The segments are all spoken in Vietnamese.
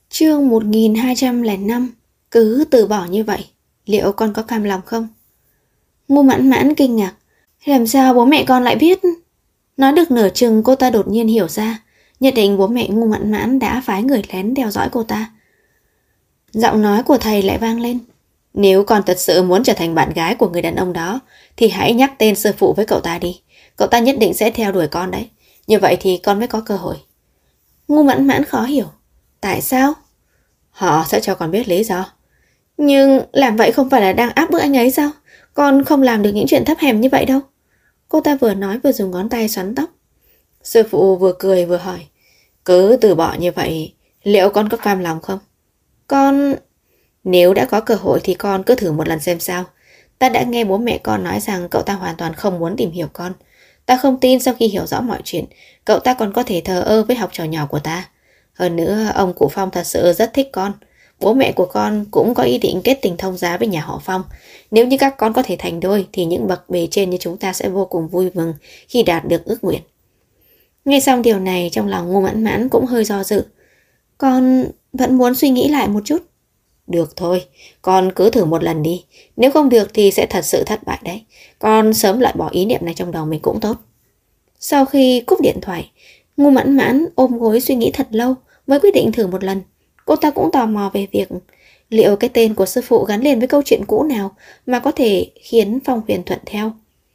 Chương 1205. Cứ từ bỏ như vậy, liệu con có cam lòng không? Ngô Mãn Mãn kinh ngạc. Làm sao bố mẹ con lại biết? Nói được nửa chừng cô ta đột nhiên hiểu ra, nhất định bố mẹ Ngô Mãn Mãn đã phái người lén theo dõi cô ta. Giọng nói của thầy lại vang lên. Nếu con thật sự muốn trở thành bạn gái của người đàn ông đó, thì hãy nhắc tên sư phụ với cậu ta đi. Cậu ta nhất định sẽ theo đuổi con đấy. Như vậy thì con mới có cơ hội. Ngô Mãn Mãn khó hiểu. Tại sao? Họ sẽ cho con biết lý do. Nhưng làm vậy không phải là đang áp bức anh ấy sao? Con không làm được những chuyện thấp hèn như vậy đâu. Cô ta vừa nói vừa dùng ngón tay xoắn tóc. Sư phụ vừa cười vừa hỏi. Cứ từ bỏ như vậy, liệu con có cam lòng không? Con... Nếu đã có cơ hội thì con cứ thử một lần xem sao. Ta đã nghe bố mẹ con nói rằng cậu ta hoàn toàn không muốn tìm hiểu con. Ta không tin sau khi hiểu rõ mọi chuyện, cậu ta còn có thể thờ ơ với học trò nhỏ của ta. Hơn nữa, ông cụ Phong thật sự rất thích con. Bố mẹ của con cũng có ý định kết tình thông gia với nhà họ Phong. Nếu như các con có thể thành đôi thì những bậc bề trên như chúng ta sẽ vô cùng vui mừng khi đạt được ước nguyện. Nghe xong điều này, trong lòng Ngô Mãn Mãn cũng hơi do dự. Con vẫn muốn suy nghĩ lại một chút. Được thôi, con cứ thử một lần đi. Nếu không được thì sẽ thật sự thất bại đấy. Con sớm loại bỏ ý niệm này trong đầu mình cũng tốt. Sau khi cúp điện thoại, Ngô Mãn Mãn ôm gối suy nghĩ thật lâu mới quyết định thử một lần. Cô ta cũng tò mò về việc liệu cái tên của sư phụ gắn liền với câu chuyện cũ nào mà có thể khiến Phong Huyền thuận theo.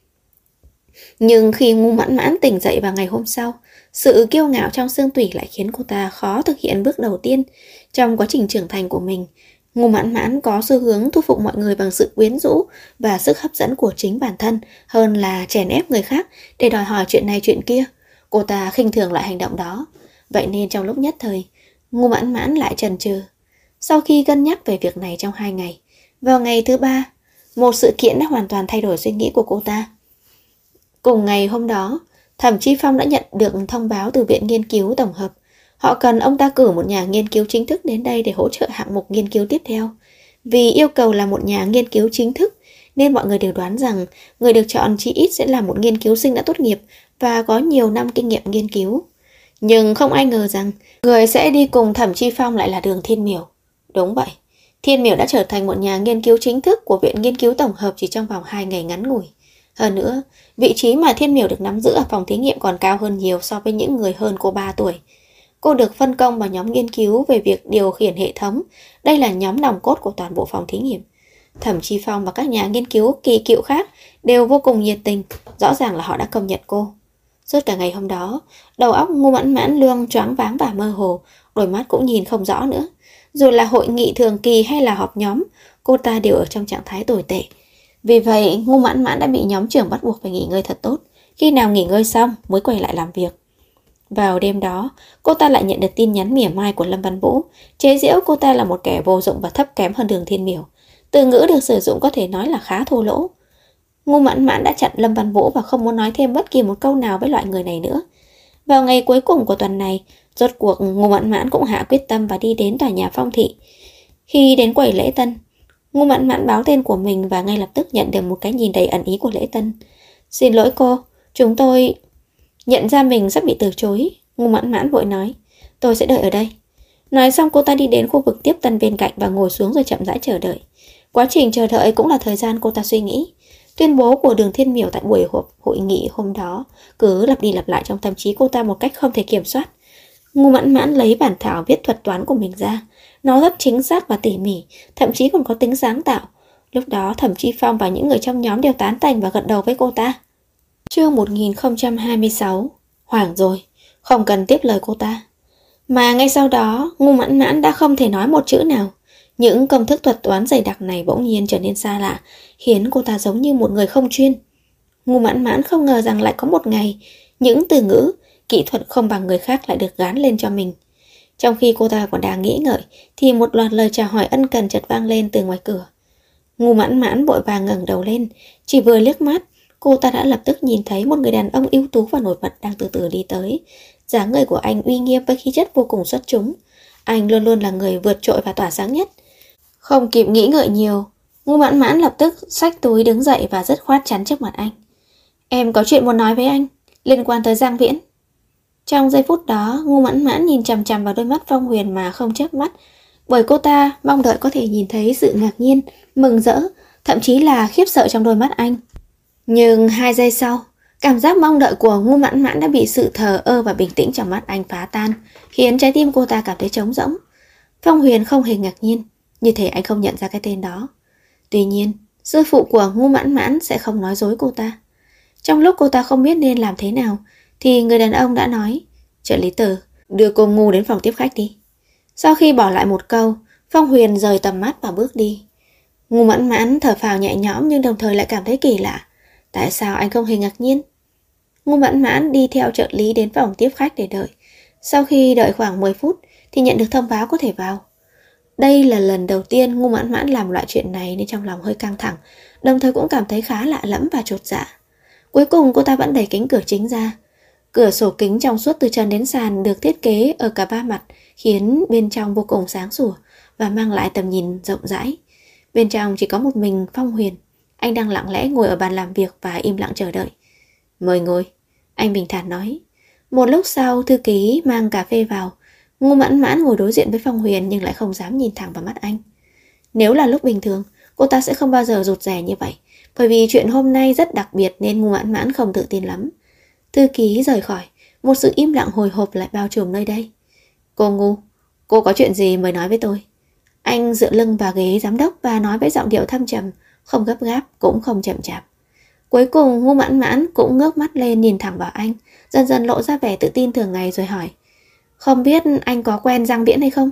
Nhưng khi Ngô Mãn Mãn tỉnh dậy vào ngày hôm sau, sự kiêu ngạo trong xương tủy lại khiến cô ta khó thực hiện bước đầu tiên trong quá trình trưởng thành của mình. Ngô Mãn Mãn có xu hướng thu phục mọi người bằng sự quyến rũ và sức hấp dẫn của chính bản thân hơn là chèn ép người khác để đòi hỏi chuyện này chuyện kia. Cô ta khinh thường loại hành động đó. Vậy nên trong lúc nhất thời, Ngô Mãn Mãn lại chần chừ. Sau khi cân nhắc về việc này trong 2 ngày, vào ngày thứ 3, một sự kiện đã hoàn toàn thay đổi suy nghĩ của cô ta. Cùng ngày hôm đó, Thẩm Chi Phong đã nhận được thông báo từ Viện Nghiên cứu Tổng hợp. Họ cần ông ta cử một nhà nghiên cứu chính thức đến đây để hỗ trợ hạng mục nghiên cứu tiếp theo. Vì yêu cầu là một nhà nghiên cứu chính thức, nên mọi người đều đoán rằng người được chọn chỉ ít sẽ là một nghiên cứu sinh đã tốt nghiệp và có nhiều năm kinh nghiệm nghiên cứu. Nhưng không ai ngờ rằng người sẽ đi cùng Thẩm Chi Phong lại là Đường Thiên Miểu. Đúng vậy, Thiên Miểu đã trở thành một nhà nghiên cứu chính thức của Viện Nghiên cứu Tổng hợp chỉ trong vòng 2 ngày ngắn ngủi. Hơn nữa, vị trí mà Thiên Miểu được nắm giữ ở phòng thí nghiệm còn cao hơn nhiều so với những người hơn cô 3 tuổi. Cô được phân công vào nhóm nghiên cứu về việc điều khiển hệ thống. Đây là nhóm nòng cốt của toàn bộ phòng thí nghiệm. Thẩm Chi Phong và các nhà nghiên cứu kỳ cựu khác đều vô cùng nhiệt tình. Rõ ràng là họ đã công nhận cô. Suốt cả ngày hôm đó, đầu óc Ngô Mãn Mãn luôn choáng váng và mơ hồ, đôi mắt cũng nhìn không rõ nữa. Dù là hội nghị thường kỳ hay là họp nhóm, cô ta đều ở trong trạng thái tồi tệ. Vì vậy, Ngô Mãn Mãn đã bị nhóm trưởng bắt buộc phải nghỉ ngơi thật tốt. Khi nào nghỉ ngơi xong mới quay lại làm việc. Vào đêm đó, cô ta lại nhận được tin nhắn mỉa mai của Lâm Văn Vũ, chế giễu cô ta là một kẻ vô dụng và thấp kém hơn Đường Thiên Miểu. Từ ngữ được sử dụng có thể nói là khá thô lỗ. Ngô Mãn Mãn đã chặn Lâm Văn Vũ và không muốn nói thêm bất kỳ một câu nào với loại người này nữa. Vào ngày cuối cùng của tuần này, rốt cuộc Ngô Mãn Mãn cũng hạ quyết tâm và đi đến tòa nhà Phong Thị. Khi đến quầy lễ tân, Ngô Mãn Mãn báo tên của mình và ngay lập tức nhận được một cái nhìn đầy ẩn ý của lễ tân. Xin lỗi cô, chúng tôi... Nhận ra mình sắp bị từ chối, Ngô Mãn Mãn vội nói, tôi sẽ đợi ở đây. Nói xong cô ta đi đến khu vực tiếp tân bên cạnh và ngồi xuống rồi chậm rãi chờ đợi. Quá trình chờ đợi cũng là thời gian cô ta suy nghĩ. Tuyên bố của Đường Thiên Miểu tại buổi hội nghị hôm đó cứ lặp đi lặp lại trong tâm trí cô ta một cách không thể kiểm soát. Ngô Mãn Mãn lấy bản thảo viết thuật toán của mình ra. Nó rất chính xác và tỉ mỉ, thậm chí còn có tính sáng tạo. Lúc đó Thẩm Chi Phong và những người trong nhóm đều tán thành và gật đầu với cô ta. Chương 1026. Hoảng rồi, không cần tiếp lời cô ta. Mà ngay sau đó, Ngô Mãn Mãn đã không thể nói một chữ nào. Những công thức thuật toán dày đặc này bỗng nhiên trở nên xa lạ, khiến cô ta giống như một người không chuyên. Ngô Mãn Mãn không ngờ rằng lại có một ngày, những từ ngữ, kỹ thuật không bằng người khác lại được gán lên cho mình. Trong khi cô ta còn đang nghĩ ngợi, thì một loạt lời chào hỏi ân cần chợt vang lên từ ngoài cửa. Ngô Mãn Mãn vội vàng ngẩng đầu lên, chỉ vừa liếc mắt, cô ta đã lập tức nhìn thấy một người đàn ông ưu tú và nổi bật đang từ từ đi tới. Dáng người của anh uy nghiêm với khí chất vô cùng xuất chúng. Anh luôn luôn là người vượt trội và tỏa sáng nhất. Không kịp nghĩ ngợi nhiều, Ngô Mãn Mãn lập tức xách túi đứng dậy và dứt khoát chắn trước mặt anh. Em có chuyện muốn nói với anh, liên quan tới Giang Viễn. Trong giây phút đó, Ngô Mãn Mãn nhìn chằm chằm vào đôi mắt Phong Huyền mà không chớp mắt, bởi cô ta mong đợi có thể nhìn thấy sự ngạc nhiên, mừng rỡ, thậm chí là khiếp sợ trong đôi mắt anh. Nhưng 2 giây sau, cảm giác mong đợi của Ngô Mãn Mãn đã bị sự thờ ơ và bình tĩnh trong mắt anh phá tan, khiến trái tim cô ta cảm thấy trống rỗng. Phong Huyền không hề ngạc nhiên, như thể anh không nhận ra cái tên đó. Tuy nhiên, sư phụ của Ngô Mãn Mãn sẽ không nói dối cô ta. Trong lúc cô ta không biết nên làm thế nào, thì người đàn ông đã nói, trợ lý Từ, đưa cô Ngô đến phòng tiếp khách đi. Sau khi bỏ lại một câu, Phong Huyền rời tầm mắt và bước đi. Ngô Mãn Mãn thở phào nhẹ nhõm nhưng đồng thời lại cảm thấy kỳ lạ. Tại sao anh không hề ngạc nhiên? Ngô Mãn Mãn đi theo trợ lý đến phòng tiếp khách để đợi. Sau khi đợi khoảng 10 phút thì nhận được thông báo có thể vào. Đây là lần đầu tiên Ngô Mãn Mãn làm loại chuyện này nên trong lòng hơi căng thẳng, đồng thời cũng cảm thấy khá lạ lẫm và chột dạ. Cuối cùng cô ta vẫn đẩy cánh cửa chính ra. Cửa sổ kính trong suốt từ trần đến sàn được thiết kế ở cả 3 mặt, khiến bên trong vô cùng sáng sủa và mang lại tầm nhìn rộng rãi. Bên trong chỉ có một mình Phong Huyền. Anh đang lặng lẽ ngồi ở bàn làm việc và im lặng chờ đợi. Mời ngồi, anh bình thản nói. Một lúc sau, thư ký mang cà phê vào. Ngô Mãn Mãn ngồi đối diện với Phong Huyền nhưng lại không dám nhìn thẳng vào mắt anh. Nếu là lúc bình thường, cô ta sẽ không bao giờ rụt rè như vậy, bởi vì chuyện hôm nay rất đặc biệt nên Ngô Mãn Mãn không tự tin lắm. Thư ký rời khỏi, một sự im lặng hồi hộp lại bao trùm nơi đây. Cô Ngô, cô có chuyện gì mời nói với tôi. Anh dựa lưng vào ghế giám đốc và nói với giọng điệu thâm trầm, không gấp gáp cũng không chậm chạp. Cuối cùng Ngô Mãn Mãn cũng ngước mắt lên nhìn thẳng vào anh, dần dần lộ ra vẻ tự tin thường ngày rồi hỏi, không biết anh có quen Giang Viễn hay không?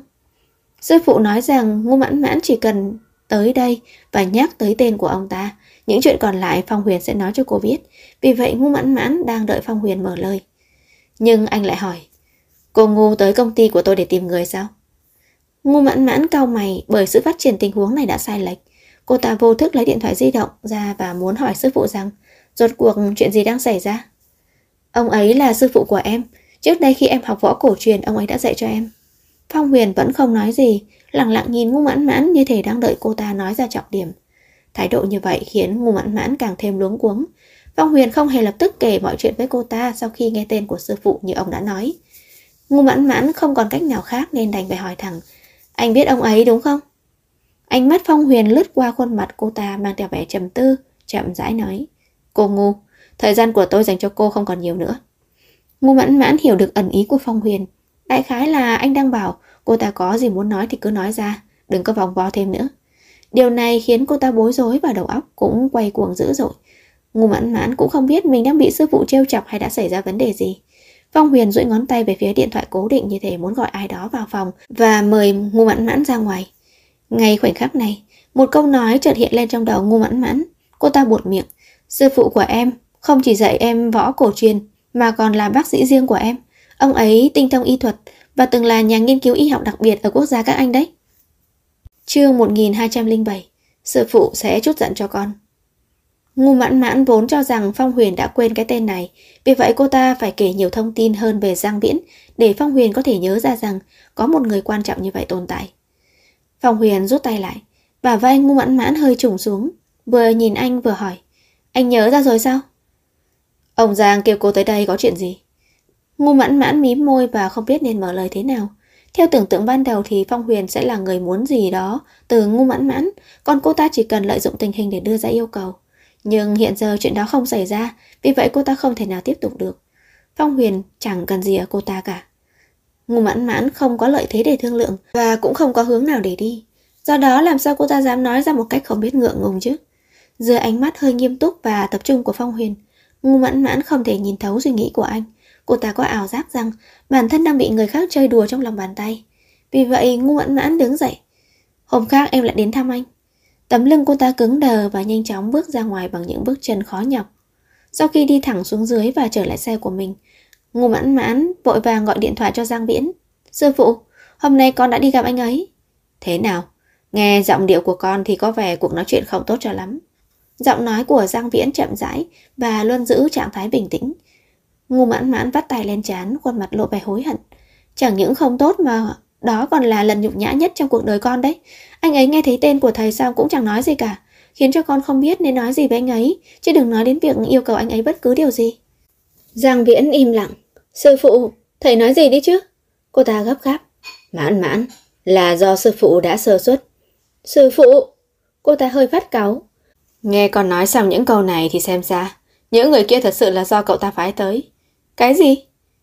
Sư phụ nói rằng Ngô Mãn Mãn chỉ cần tới đây và nhắc tới tên của ông ta, những chuyện còn lại Phong Huyền sẽ nói cho cô biết. Vì vậy Ngô Mãn Mãn đang đợi Phong Huyền mở lời. Nhưng anh lại hỏi, cô Ngô tới công ty của tôi để tìm người sao? Ngô Mãn Mãn cau mày bởi sự phát triển tình huống này đã sai lệch. Cô ta vô thức lấy điện thoại di động ra và muốn hỏi sư phụ rằng rốt cuộc chuyện gì đang xảy ra. Ông ấy là sư phụ của em. Trước đây khi em học võ cổ truyền, ông ấy đã dạy cho em. Phong Huyền vẫn không nói gì, lặng lặng nhìn Ngô Mãn Mãn như thể đang đợi cô ta nói ra trọng điểm. Thái độ như vậy khiến Ngô Mãn Mãn càng thêm luống cuống. Phong Huyền không hề lập tức kể mọi chuyện với cô ta sau khi nghe tên của sư phụ như ông đã nói. Ngô Mãn Mãn không còn cách nào khác nên đành phải hỏi thẳng, anh biết ông ấy đúng không? Ánh mắt Phong Huyền lướt qua khuôn mặt cô ta mang theo vẻ trầm tư, chậm rãi nói, cô Ngô, thời gian của tôi dành cho cô không còn nhiều nữa. Ngô Mãn Mãn hiểu được ẩn ý của Phong Huyền. Đại khái là anh đang bảo cô ta có gì muốn nói thì cứ nói ra, đừng có vòng vo thêm nữa. Điều này khiến cô ta bối rối và đầu óc cũng quay cuồng dữ dội. Ngô Mãn Mãn cũng không biết mình đang bị sư phụ trêu chọc hay đã xảy ra vấn đề gì. Phong Huyền duỗi ngón tay về phía điện thoại cố định như thể muốn gọi ai đó vào phòng và mời Ngô Mãn Mãn ra ngoài. Ngay khoảnh khắc này, một câu nói chợt hiện lên trong đầu Ngô Mãn Mãn. Cô ta buột miệng, sư phụ của em không chỉ dạy em võ cổ truyền mà còn là bác sĩ riêng của em. Ông ấy tinh thông y thuật và từng là nhà nghiên cứu y học đặc biệt ở quốc gia các anh đấy. Chương 1207, sư phụ sẽ trút giận cho con. Ngô Mãn Mãn vốn cho rằng Phong Huyền đã quên cái tên này, vì vậy cô ta phải kể nhiều thông tin hơn về Giang Viễn để Phong Huyền có thể nhớ ra rằng có một người quan trọng như vậy tồn tại. Phong Huyền rút tay lại, bả vai Ngô Mãn Mãn hơi trùng xuống, vừa nhìn anh vừa hỏi, anh nhớ ra rồi sao? Ông Giang kêu cô tới đây có chuyện gì? Ngô Mãn Mãn mím môi và không biết nên mở lời thế nào. Theo tưởng tượng ban đầu thì Phong Huyền sẽ là người muốn gì đó từ Ngô Mãn Mãn, còn cô ta chỉ cần lợi dụng tình hình để đưa ra yêu cầu. Nhưng hiện giờ chuyện đó không xảy ra, vì vậy cô ta không thể nào tiếp tục được. Phong Huyền chẳng cần gì ở cô ta cả. Ngô Mãn Mãn không có lợi thế để thương lượng và cũng không có hướng nào để đi. Do đó làm sao cô ta dám nói ra một cách không biết ngượng ngùng chứ? Dưới ánh mắt hơi nghiêm túc và tập trung của Phong Huyền, Ngô Mãn Mãn không thể nhìn thấu suy nghĩ của anh. Cô ta có ảo giác rằng bản thân đang bị người khác chơi đùa trong lòng bàn tay. Vì vậy Ngô Mãn Mãn đứng dậy. Hôm khác em lại đến thăm anh. Tấm lưng cô ta cứng đờ và nhanh chóng bước ra ngoài bằng những bước chân khó nhọc. Sau khi đi thẳng xuống dưới và trở lại xe của mình, Ngô Mãn Mãn vội vàng gọi điện thoại cho Giang Viễn. Sư phụ, hôm nay con đã đi gặp anh ấy. Thế nào? Nghe giọng điệu của con thì có vẻ cuộc nói chuyện không tốt cho lắm. Giọng nói của Giang Viễn chậm rãi và luôn giữ trạng thái bình tĩnh. Ngô Mãn Mãn vắt tay lên trán, khuôn mặt lộ vẻ hối hận. Chẳng những không tốt mà đó còn là lần nhục nhã nhất trong cuộc đời con đấy. Anh ấy nghe thấy tên của thầy sao cũng chẳng nói gì cả, khiến cho con không biết nên nói gì với anh ấy, chứ đừng nói đến việc yêu cầu anh ấy bất cứ điều gì. Giang Viễn im lặng. Sư phụ, Thầy nói gì đi chứ? Cô ta gấp gáp. Mãn mãn, là do sư phụ đã sơ suất. Sư phụ! Cô ta hơi phát cáu. Nghe con nói xong những câu này thì xem ra những người kia thật sự là do cậu ta phái tới. Cái gì?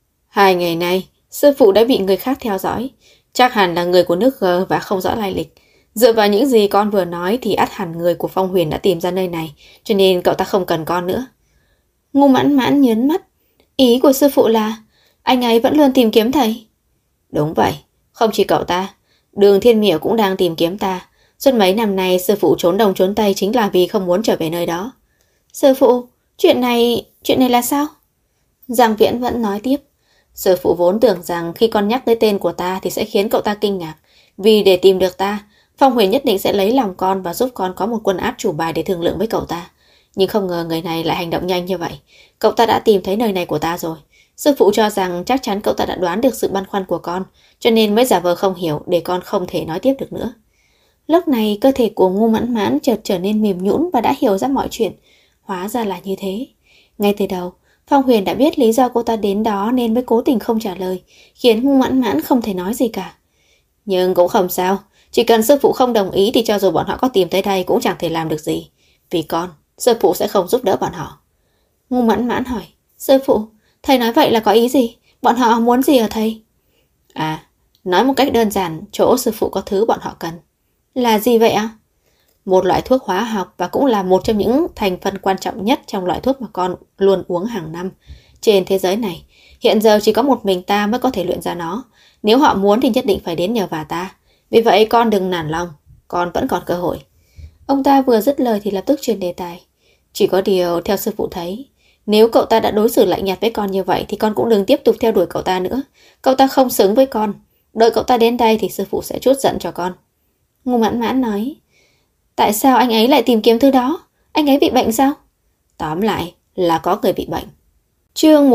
2 ngày nay sư phụ đã bị người khác theo dõi. Chắc hẳn là người của nước G và không rõ lai lịch. Dựa vào những gì con vừa nói thì ắt hẳn người của Phong Huyền đã tìm ra nơi này, cho nên cậu ta không cần con nữa. Ngô Mãn Mãn nhớn mắt. Ý của sư phụ là anh ấy vẫn luôn tìm kiếm thầy. Đúng vậy, không chỉ cậu ta, Đường Thiên Miểu cũng đang tìm kiếm ta. Suốt mấy năm nay sư phụ trốn đông trốn tây chính là vì không muốn trở về nơi đó. Sư phụ, chuyện này là sao? Giang Viễn vẫn nói tiếp. Sư phụ vốn tưởng rằng khi con nhắc tới tên của ta thì sẽ khiến cậu ta kinh ngạc. Vì để tìm được ta, Phong Huyền nhất định sẽ lấy lòng con và giúp con có một quân át chủ bài để thương lượng với cậu ta. Nhưng không ngờ người này lại hành động nhanh như vậy. Cậu ta đã tìm thấy nơi này của ta rồi. Sư phụ cho rằng chắc chắn cậu ta đã đoán được sự băn khoăn của con, cho nên mới giả vờ không hiểu để con không thể nói tiếp được nữa. Lúc này cơ thể của Ngô Mãn Mãn chợt trở nên mềm nhũn và đã hiểu ra mọi chuyện. Hóa ra là như thế. Ngay từ đầu, Phong Huyền đã biết lý do cô ta đến đó nên mới cố tình không trả lời, khiến Ngô Mãn Mãn không thể nói gì cả. Nhưng cũng không sao, chỉ cần sư phụ không đồng ý thì cho dù bọn họ có tìm tới đây cũng chẳng thể làm được gì. Vì con, sư phụ sẽ không giúp đỡ bọn họ. Ngô Mãn Mãn hỏi, sư phụ, thầy nói vậy là có ý gì? Bọn họ muốn gì ở thầy? À, nói một cách đơn giản, chỗ sư phụ có thứ bọn họ cần. Là gì vậy ạ? Một loại thuốc hóa học và cũng là một trong những thành phần quan trọng nhất trong loại thuốc mà con luôn uống hàng năm. Trên thế giới này, hiện giờ chỉ có một mình ta mới có thể luyện ra nó. Nếu họ muốn thì nhất định phải đến nhờ vả ta. Vì vậy con đừng nản lòng, con vẫn còn cơ hội. Ông ta vừa dứt lời thì lập tức chuyển đề tài. Chỉ có điều theo sư phụ thấy, nếu cậu ta đã đối xử lạnh nhạt với con như vậy thì con cũng đừng tiếp tục theo đuổi cậu ta nữa. Cậu ta không xứng với con. Đợi cậu ta đến đây thì sư phụ sẽ trút giận cho con. Ngô Mãn Mãn nói. Tại sao anh ấy lại tìm kiếm thứ đó? Anh ấy bị bệnh sao? Tóm lại là có người bị bệnh. Chương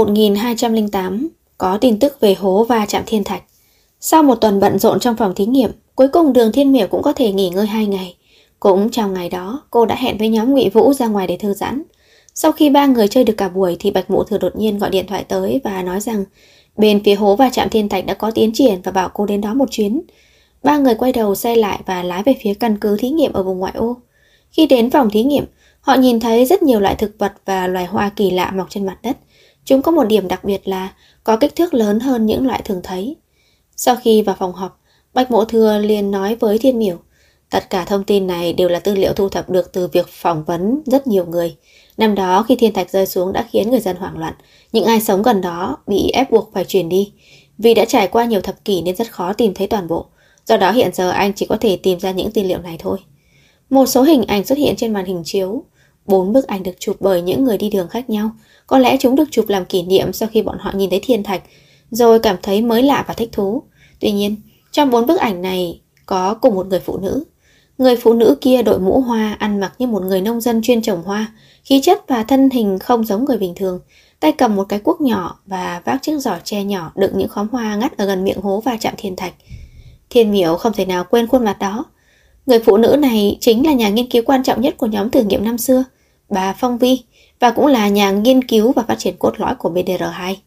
1208. Có tin tức về hố va chạm thiên thạch. Sau một tuần bận rộn trong phòng thí nghiệm, cuối cùng Đường Thiên Miểu cũng có thể nghỉ ngơi 2 ngày. Cũng trong ngày đó, cô đã hẹn với nhóm Ngụy Vũ ra ngoài để thư giãn. Sau khi 3 người chơi được cả buổi thì Bạch Mộ Thừa đột nhiên gọi điện thoại tới và nói rằng bên phía hố va chạm thiên thạch đã có tiến triển và bảo cô đến đó một chuyến. 3 người quay đầu xe lại và lái về phía căn cứ thí nghiệm ở vùng ngoại ô. Khi đến phòng thí nghiệm, họ nhìn thấy rất nhiều loại thực vật và loài hoa kỳ lạ mọc trên mặt đất. Chúng có một điểm đặc biệt là có kích thước lớn hơn những loại thường thấy. Sau khi vào phòng họp, Bạch Mộ Thừa liền nói với Thiên Miểu, tất cả thông tin này đều là tư liệu thu thập được từ việc phỏng vấn rất nhiều người. Năm đó khi thiên thạch rơi xuống đã khiến người dân hoảng loạn, những ai sống gần đó bị ép buộc phải chuyển đi. Vì đã trải qua nhiều thập kỷ nên rất khó tìm thấy toàn bộ. Do đó hiện giờ anh chỉ có thể tìm ra những tư liệu này thôi. Một số hình ảnh xuất hiện trên màn hình chiếu. 4 bức ảnh được chụp bởi những người đi đường khác nhau. Có lẽ chúng được chụp làm kỷ niệm sau khi bọn họ nhìn thấy thiên thạch, rồi cảm thấy mới lạ và thích thú. Tuy nhiên, trong 4 bức ảnh này có cùng một người phụ nữ. Người phụ nữ kia đội mũ hoa, ăn mặc như một người nông dân chuyên trồng hoa, khí chất và thân hình không giống người bình thường, tay cầm một cái cuốc nhỏ và vác chiếc giỏ tre nhỏ đựng những khóm hoa ngắt ở gần miệng hố va chạm thiên thạch. Thiên Miểu không thể nào quên khuôn mặt đó. Người phụ nữ này chính là nhà nghiên cứu quan trọng nhất của nhóm thử nghiệm năm xưa, bà Phong Vi, và cũng là nhà nghiên cứu và phát triển cốt lõi của BDR2.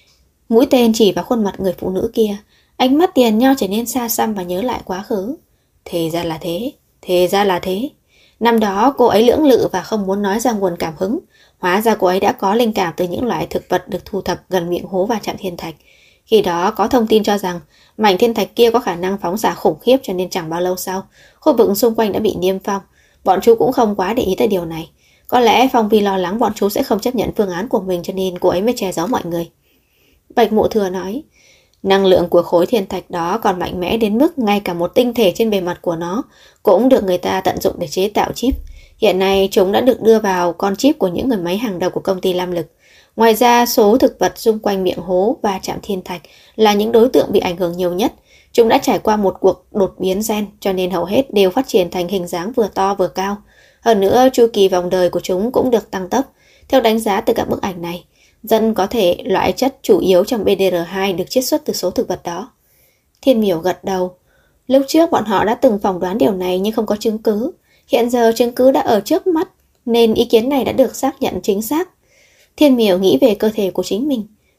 Mũi tên chỉ vào khuôn mặt người phụ nữ kia, ánh mắt Tiền Nho trở nên xa xăm và nhớ lại quá khứ. Thì ra là thế, thì ra là thế. Năm đó cô ấy lưỡng lự và không muốn nói ra nguồn cảm hứng. Hóa ra cô ấy đã có linh cảm từ những loại thực vật được thu thập gần miệng hố va chạm thiên thạch. Khi đó có thông tin cho rằng mảnh thiên thạch kia có khả năng phóng xạ khủng khiếp, cho nên chẳng bao lâu sau, khu vực xung quanh đã bị niêm phong. Bọn chú cũng không quá để ý tới điều này. Có lẽ Phong Vi lo lắng bọn chú sẽ không chấp nhận phương án của mình, cho nên cô ấy mới che giấu mọi người. Bạch Mộ Thừa nói, năng lượng của khối thiên thạch đó còn mạnh mẽ đến mức ngay cả một tinh thể trên bề mặt của nó cũng được người ta tận dụng để chế tạo chip. Hiện nay chúng đã được đưa vào con chip của những người máy hàng đầu của công ty Lam Lực. Ngoài ra, số thực vật xung quanh miệng hố và chạm thiên thạch là những đối tượng bị ảnh hưởng nhiều nhất. Chúng đã trải qua một cuộc đột biến gen, cho nên hầu hết đều phát triển thành hình dáng vừa to vừa cao. Hơn nữa, chu kỳ vòng đời của chúng cũng được tăng tốc. Theo đánh giá từ các bức ảnh này, dân có thể loại chất chủ yếu trong BDR2 được chiết xuất từ số thực vật đó. Thiên Miểu gật đầu. Lúc trước bọn họ đã từng phỏng đoán điều này nhưng không có chứng cứ. Hiện giờ chứng cứ đã ở trước mắt, nên ý kiến này đã được xác nhận chính xác. Thiên Miểu nghĩ về cơ thể của chính mình.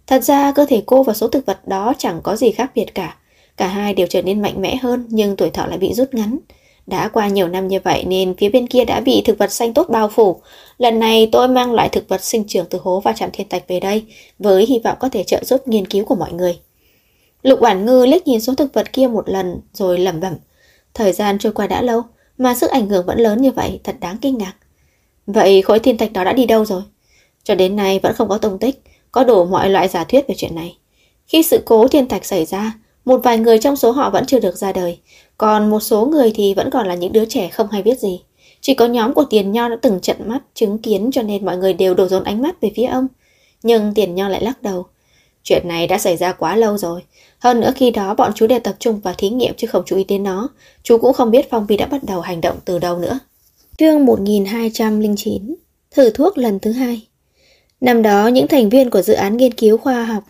Thật ra cơ thể cô và số thực vật đó chẳng có gì khác biệt cả. Cả hai đều trở nên mạnh mẽ hơn, nhưng tuổi thọ lại bị rút ngắn. Đã qua nhiều năm như vậy nên phía bên kia đã bị thực vật xanh tốt bao phủ. Lần này tôi mang loại thực vật sinh trưởng từ hố va chạm thiên thạch về đây, với hy vọng có thể trợ giúp nghiên cứu của mọi người. Lục Oản Ngư liếc nhìn số thực vật kia một lần rồi lẩm bẩm. Thời gian trôi qua đã lâu, mà sức ảnh hưởng vẫn lớn như vậy, thật đáng kinh ngạc. Vậy khối thiên thạch đó đã đi đâu rồi? Cho đến nay vẫn không có tung tích, có đủ mọi loại giả thuyết về chuyện này. Khi sự cố thiên thạch xảy ra, một vài người trong số họ vẫn chưa được ra đời, còn một số người thì vẫn còn là những đứa trẻ không hay biết gì. Chỉ có nhóm của Tiền Nho đã từng tận mắt chứng kiến, cho nên mọi người đều đổ dồn ánh mắt về phía ông. Nhưng Tiền Nho lại lắc đầu. Chuyện này đã xảy ra quá lâu rồi. Hơn nữa khi đó bọn chú đều tập trung vào thí nghiệm chứ không chú ý đến nó. Chú cũng không biết Phong Vi đã bắt đầu hành động từ đâu nữa. Chương 1209. Thử thuốc lần thứ 2. Năm đó những thành viên của dự án nghiên cứu khoa học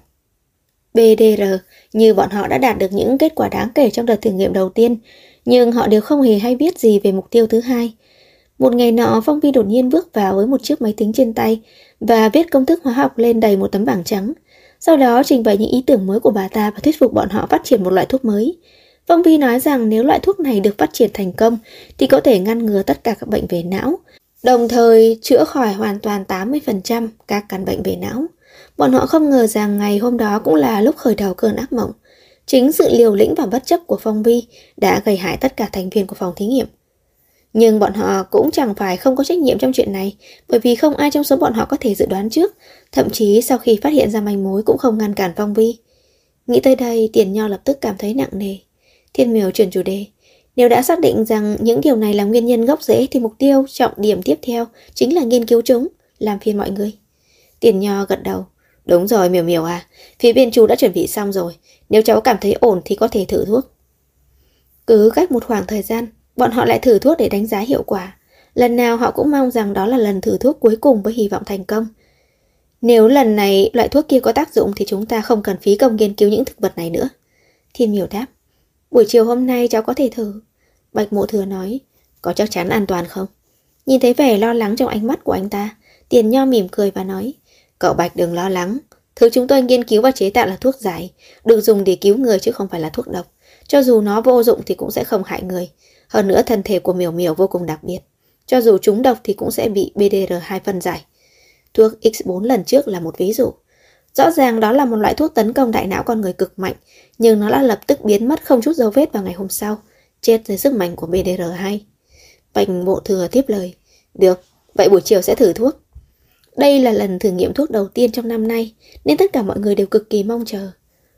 BDR như bọn họ đã đạt được những kết quả đáng kể trong đợt thử nghiệm đầu tiên, nhưng họ đều không hề hay biết gì về mục tiêu thứ hai. Một ngày nọ, Phong Vi đột nhiên bước vào với một chiếc máy tính trên tay và viết công thức hóa học lên đầy một tấm bảng trắng. Sau đó trình bày những ý tưởng mới của bà ta và thuyết phục bọn họ phát triển một loại thuốc mới. Phong Vi nói rằng nếu loại thuốc này được phát triển thành công thì có thể ngăn ngừa tất cả các bệnh về não, đồng thời chữa khỏi hoàn toàn 80% các căn bệnh về não. Bọn họ không ngờ rằng ngày hôm đó cũng là lúc khởi đầu cơn ác mộng. Chính sự liều lĩnh và bất chấp của Phong Vi đã gây hại tất cả thành viên của phòng thí nghiệm. Nhưng bọn họ cũng chẳng phải không có trách nhiệm trong chuyện này, bởi vì không ai trong số bọn họ có thể dự đoán trước, thậm chí sau khi phát hiện ra manh mối cũng không ngăn cản Phong Vi. Nghĩ tới đây, Tiền Nho lập tức cảm thấy nặng nề. Thiên Miểu chuyển chủ đề. Nếu đã xác định rằng những điều này là nguyên nhân gốc rễ thì mục tiêu, trọng điểm tiếp theo chính là nghiên cứu chúng, làm phiền mọi người. Tiền Nho gật đầu. Đúng rồi Miểu Miểu à, phía bên chú đã chuẩn bị xong rồi, nếu cháu cảm thấy ổn thì có thể thử thuốc. Cứ cách một khoảng thời gian, bọn họ lại thử thuốc để đánh giá hiệu quả. Lần nào họ cũng mong rằng đó là lần thử thuốc cuối cùng với hy vọng thành công. Nếu lần này loại thuốc kia có tác dụng thì chúng ta không cần phí công nghiên cứu những thực vật này nữa. Thiên Miểu đáp. Buổi chiều hôm nay cháu có thể thử. Bạch Mộ Thừa nói. Có chắc chắn an toàn không? Nhìn thấy vẻ lo lắng trong ánh mắt của anh ta, Tiền Nho mỉm cười và nói. Cậu Bạch đừng lo lắng. Thứ chúng tôi nghiên cứu và chế tạo là thuốc giải, được dùng để cứu người chứ không phải là thuốc độc. Cho dù nó vô dụng thì cũng sẽ không hại người. Hơn nữa thân thể của Miểu Miểu vô cùng đặc biệt. Cho dù chúng độc thì cũng sẽ bị BDR2 phân giải. Thuốc X4 lần trước là một ví dụ. Rõ ràng đó là một loại thuốc tấn công đại não con người cực mạnh, nhưng nó đã lập tức biến mất không chút dấu vết vào ngày hôm sau, chết dưới sức mạnh của BDR2. Bạch Mộ Thừa tiếp lời. Được, vậy buổi chiều sẽ thử thuốc. Đây là lần thử nghiệm thuốc đầu tiên trong năm nay, nên tất cả mọi người đều cực kỳ mong chờ.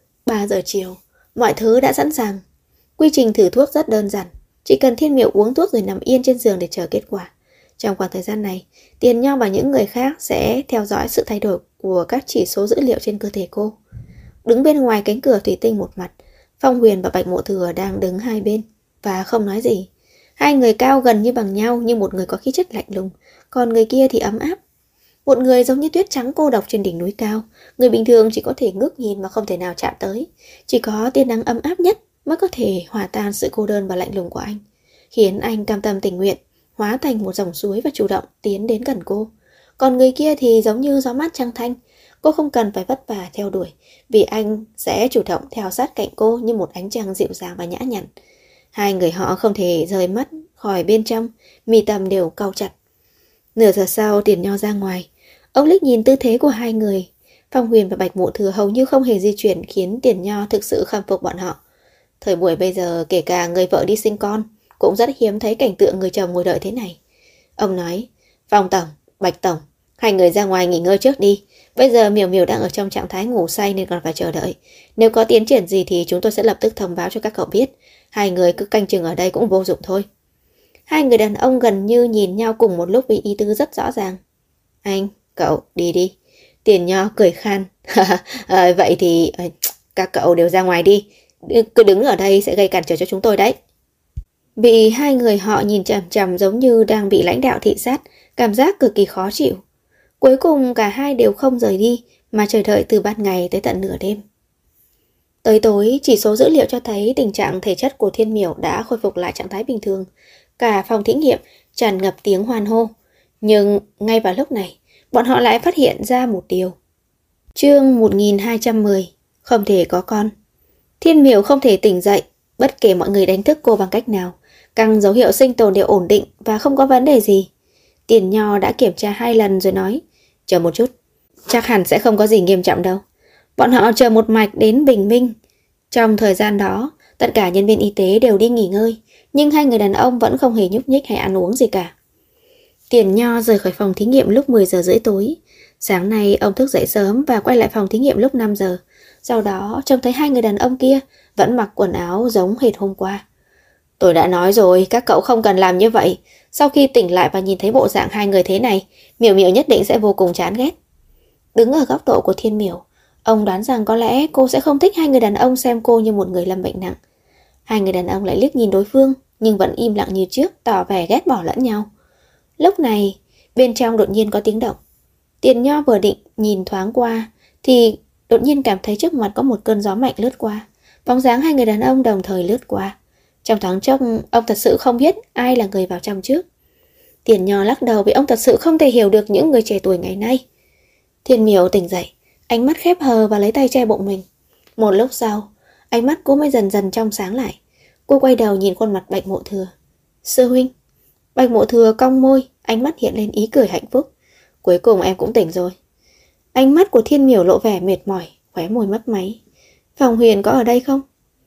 3 giờ chiều, mọi thứ đã sẵn sàng. Quy trình thử thuốc rất đơn giản, chỉ cần Thiên Miểu uống thuốc rồi nằm yên trên giường để chờ kết quả. Trong khoảng thời gian này, Tiền Nho và những người khác sẽ theo dõi sự thay đổi của các chỉ số dữ liệu trên cơ thể cô. Đứng bên ngoài cánh cửa thủy tinh một mặt, Phong Huyền và Bạch Mộ Thừa đang đứng hai bên và không nói gì. Hai người cao gần như bằng nhau, nhưng một người có khí chất lạnh lùng, còn người kia thì ấm áp. Một người giống như tuyết trắng cô độc trên đỉnh núi cao, người bình thường chỉ có thể ngước nhìn mà không thể nào chạm tới. Chỉ có tia nắng ấm áp nhất mới có thể hòa tan sự cô đơn và lạnh lùng của anh, khiến anh cam tâm tình nguyện hóa thành một dòng suối và chủ động tiến đến gần cô. Còn người kia thì giống như gió mát trăng thanh, cô không cần phải vất vả theo đuổi, vì anh sẽ chủ động theo sát cạnh cô như một ánh trăng dịu dàng và nhã nhặn. Hai người họ không thể rời mắt khỏi bên trong, mi tâm đều cau chặt. Nửa giờ sau, Tiền Nho ra ngoài. Ông liếc nhìn tư thế của hai người. Phong Huyền và Bạch Mộ Thừa hầu như không hề di chuyển, khiến Tiền Nho thực sự khâm phục bọn họ. Thời buổi bây giờ, kể cả người vợ đi sinh con, cũng rất hiếm thấy cảnh tượng người chồng ngồi đợi thế này. Ông nói, Phong Tổng, Bạch Tổng, hai người ra ngoài nghỉ ngơi trước đi. Bây giờ Miểu Miểu đang ở trong trạng thái ngủ say nên còn phải chờ đợi. Nếu có tiến triển gì thì chúng tôi sẽ lập tức thông báo cho các cậu biết. Hai người cứ canh chừng ở đây cũng vô dụng thôi. Hai người đàn ông gần như nhìn nhau cùng một lúc với ý tứ rất rõ ràng. Anh, cậu, đi đi. Tiền Nho cười khan. Vậy thì các cậu đều ra ngoài đi. Cứ đứng ở đây sẽ gây cản trở cho chúng tôi đấy. Bị hai người họ nhìn chằm chằm giống như đang bị lãnh đạo thị sát, cảm giác cực kỳ khó chịu. Cuối cùng cả hai đều không rời đi, mà chờ đợi từ ban ngày tới tận nửa đêm. Tới tối, chỉ số dữ liệu cho thấy tình trạng thể chất của Thiên Miểu đã khôi phục lại trạng thái bình thường. Cả phòng thí nghiệm tràn ngập tiếng hoan hô. Nhưng ngay vào lúc này, bọn họ lại phát hiện ra một điều. Chương 1210. Không thể có con. Thiên Miểu không thể tỉnh dậy, bất kể mọi người đánh thức cô bằng cách nào. Các dấu hiệu sinh tồn đều ổn định và không có vấn đề gì. Tiền Nho đã kiểm tra 2 lần rồi nói, chờ một chút, chắc hẳn sẽ không có gì nghiêm trọng đâu. Bọn họ chờ một mạch đến bình minh. Trong thời gian đó, tất cả nhân viên y tế đều đi nghỉ ngơi, nhưng 2 người đàn ông vẫn không hề nhúc nhích hay ăn uống gì cả. Tiền Nho rời khỏi phòng thí nghiệm lúc 10 giờ rưỡi tối. Sáng nay ông thức dậy sớm và quay lại phòng thí nghiệm lúc 5 giờ. Sau đó trông thấy 2 người đàn ông kia vẫn mặc quần áo giống hệt hôm qua. Tôi đã nói rồi, các cậu không cần làm như vậy. Sau khi tỉnh lại và nhìn thấy bộ dạng 2 người thế này, Miểu Miểu nhất định sẽ vô cùng chán ghét. Đứng ở góc độ của Thiên Miểu, ông đoán rằng có lẽ cô sẽ không thích 2 người đàn ông xem cô như một người lâm bệnh nặng. 2 người đàn ông lại liếc nhìn đối phương, nhưng vẫn im lặng như trước, tỏ vẻ ghét bỏ lẫn nhau. Lúc này, bên trong đột nhiên có tiếng động. Tiền Nho vừa định nhìn thoáng qua, thì đột nhiên cảm thấy trước mặt có một cơn gió mạnh lướt qua. Bóng dáng 2 người đàn ông đồng thời lướt qua. Trong thoáng chốc, ông thật sự không biết ai là người vào trong trước. Tiền Nho lắc đầu vì ông thật sự không thể hiểu được những người trẻ tuổi ngày nay. Thiên Miểu tỉnh dậy, ánh mắt khép hờ và lấy tay che bụng mình. Một lúc sau, ánh mắt cô mới dần dần trong sáng lại. Cô quay đầu nhìn khuôn mặt Bạch Mộ Thừa. Sư huynh. Bạch Mộ Thừa cong môi, ánh mắt hiện lên ý cười hạnh phúc. Cuối cùng em cũng tỉnh rồi. Ánh mắt của Thiên Miểu lộ vẻ mệt mỏi, khóe môi mấp máy. Phong Huyền có ở đây không?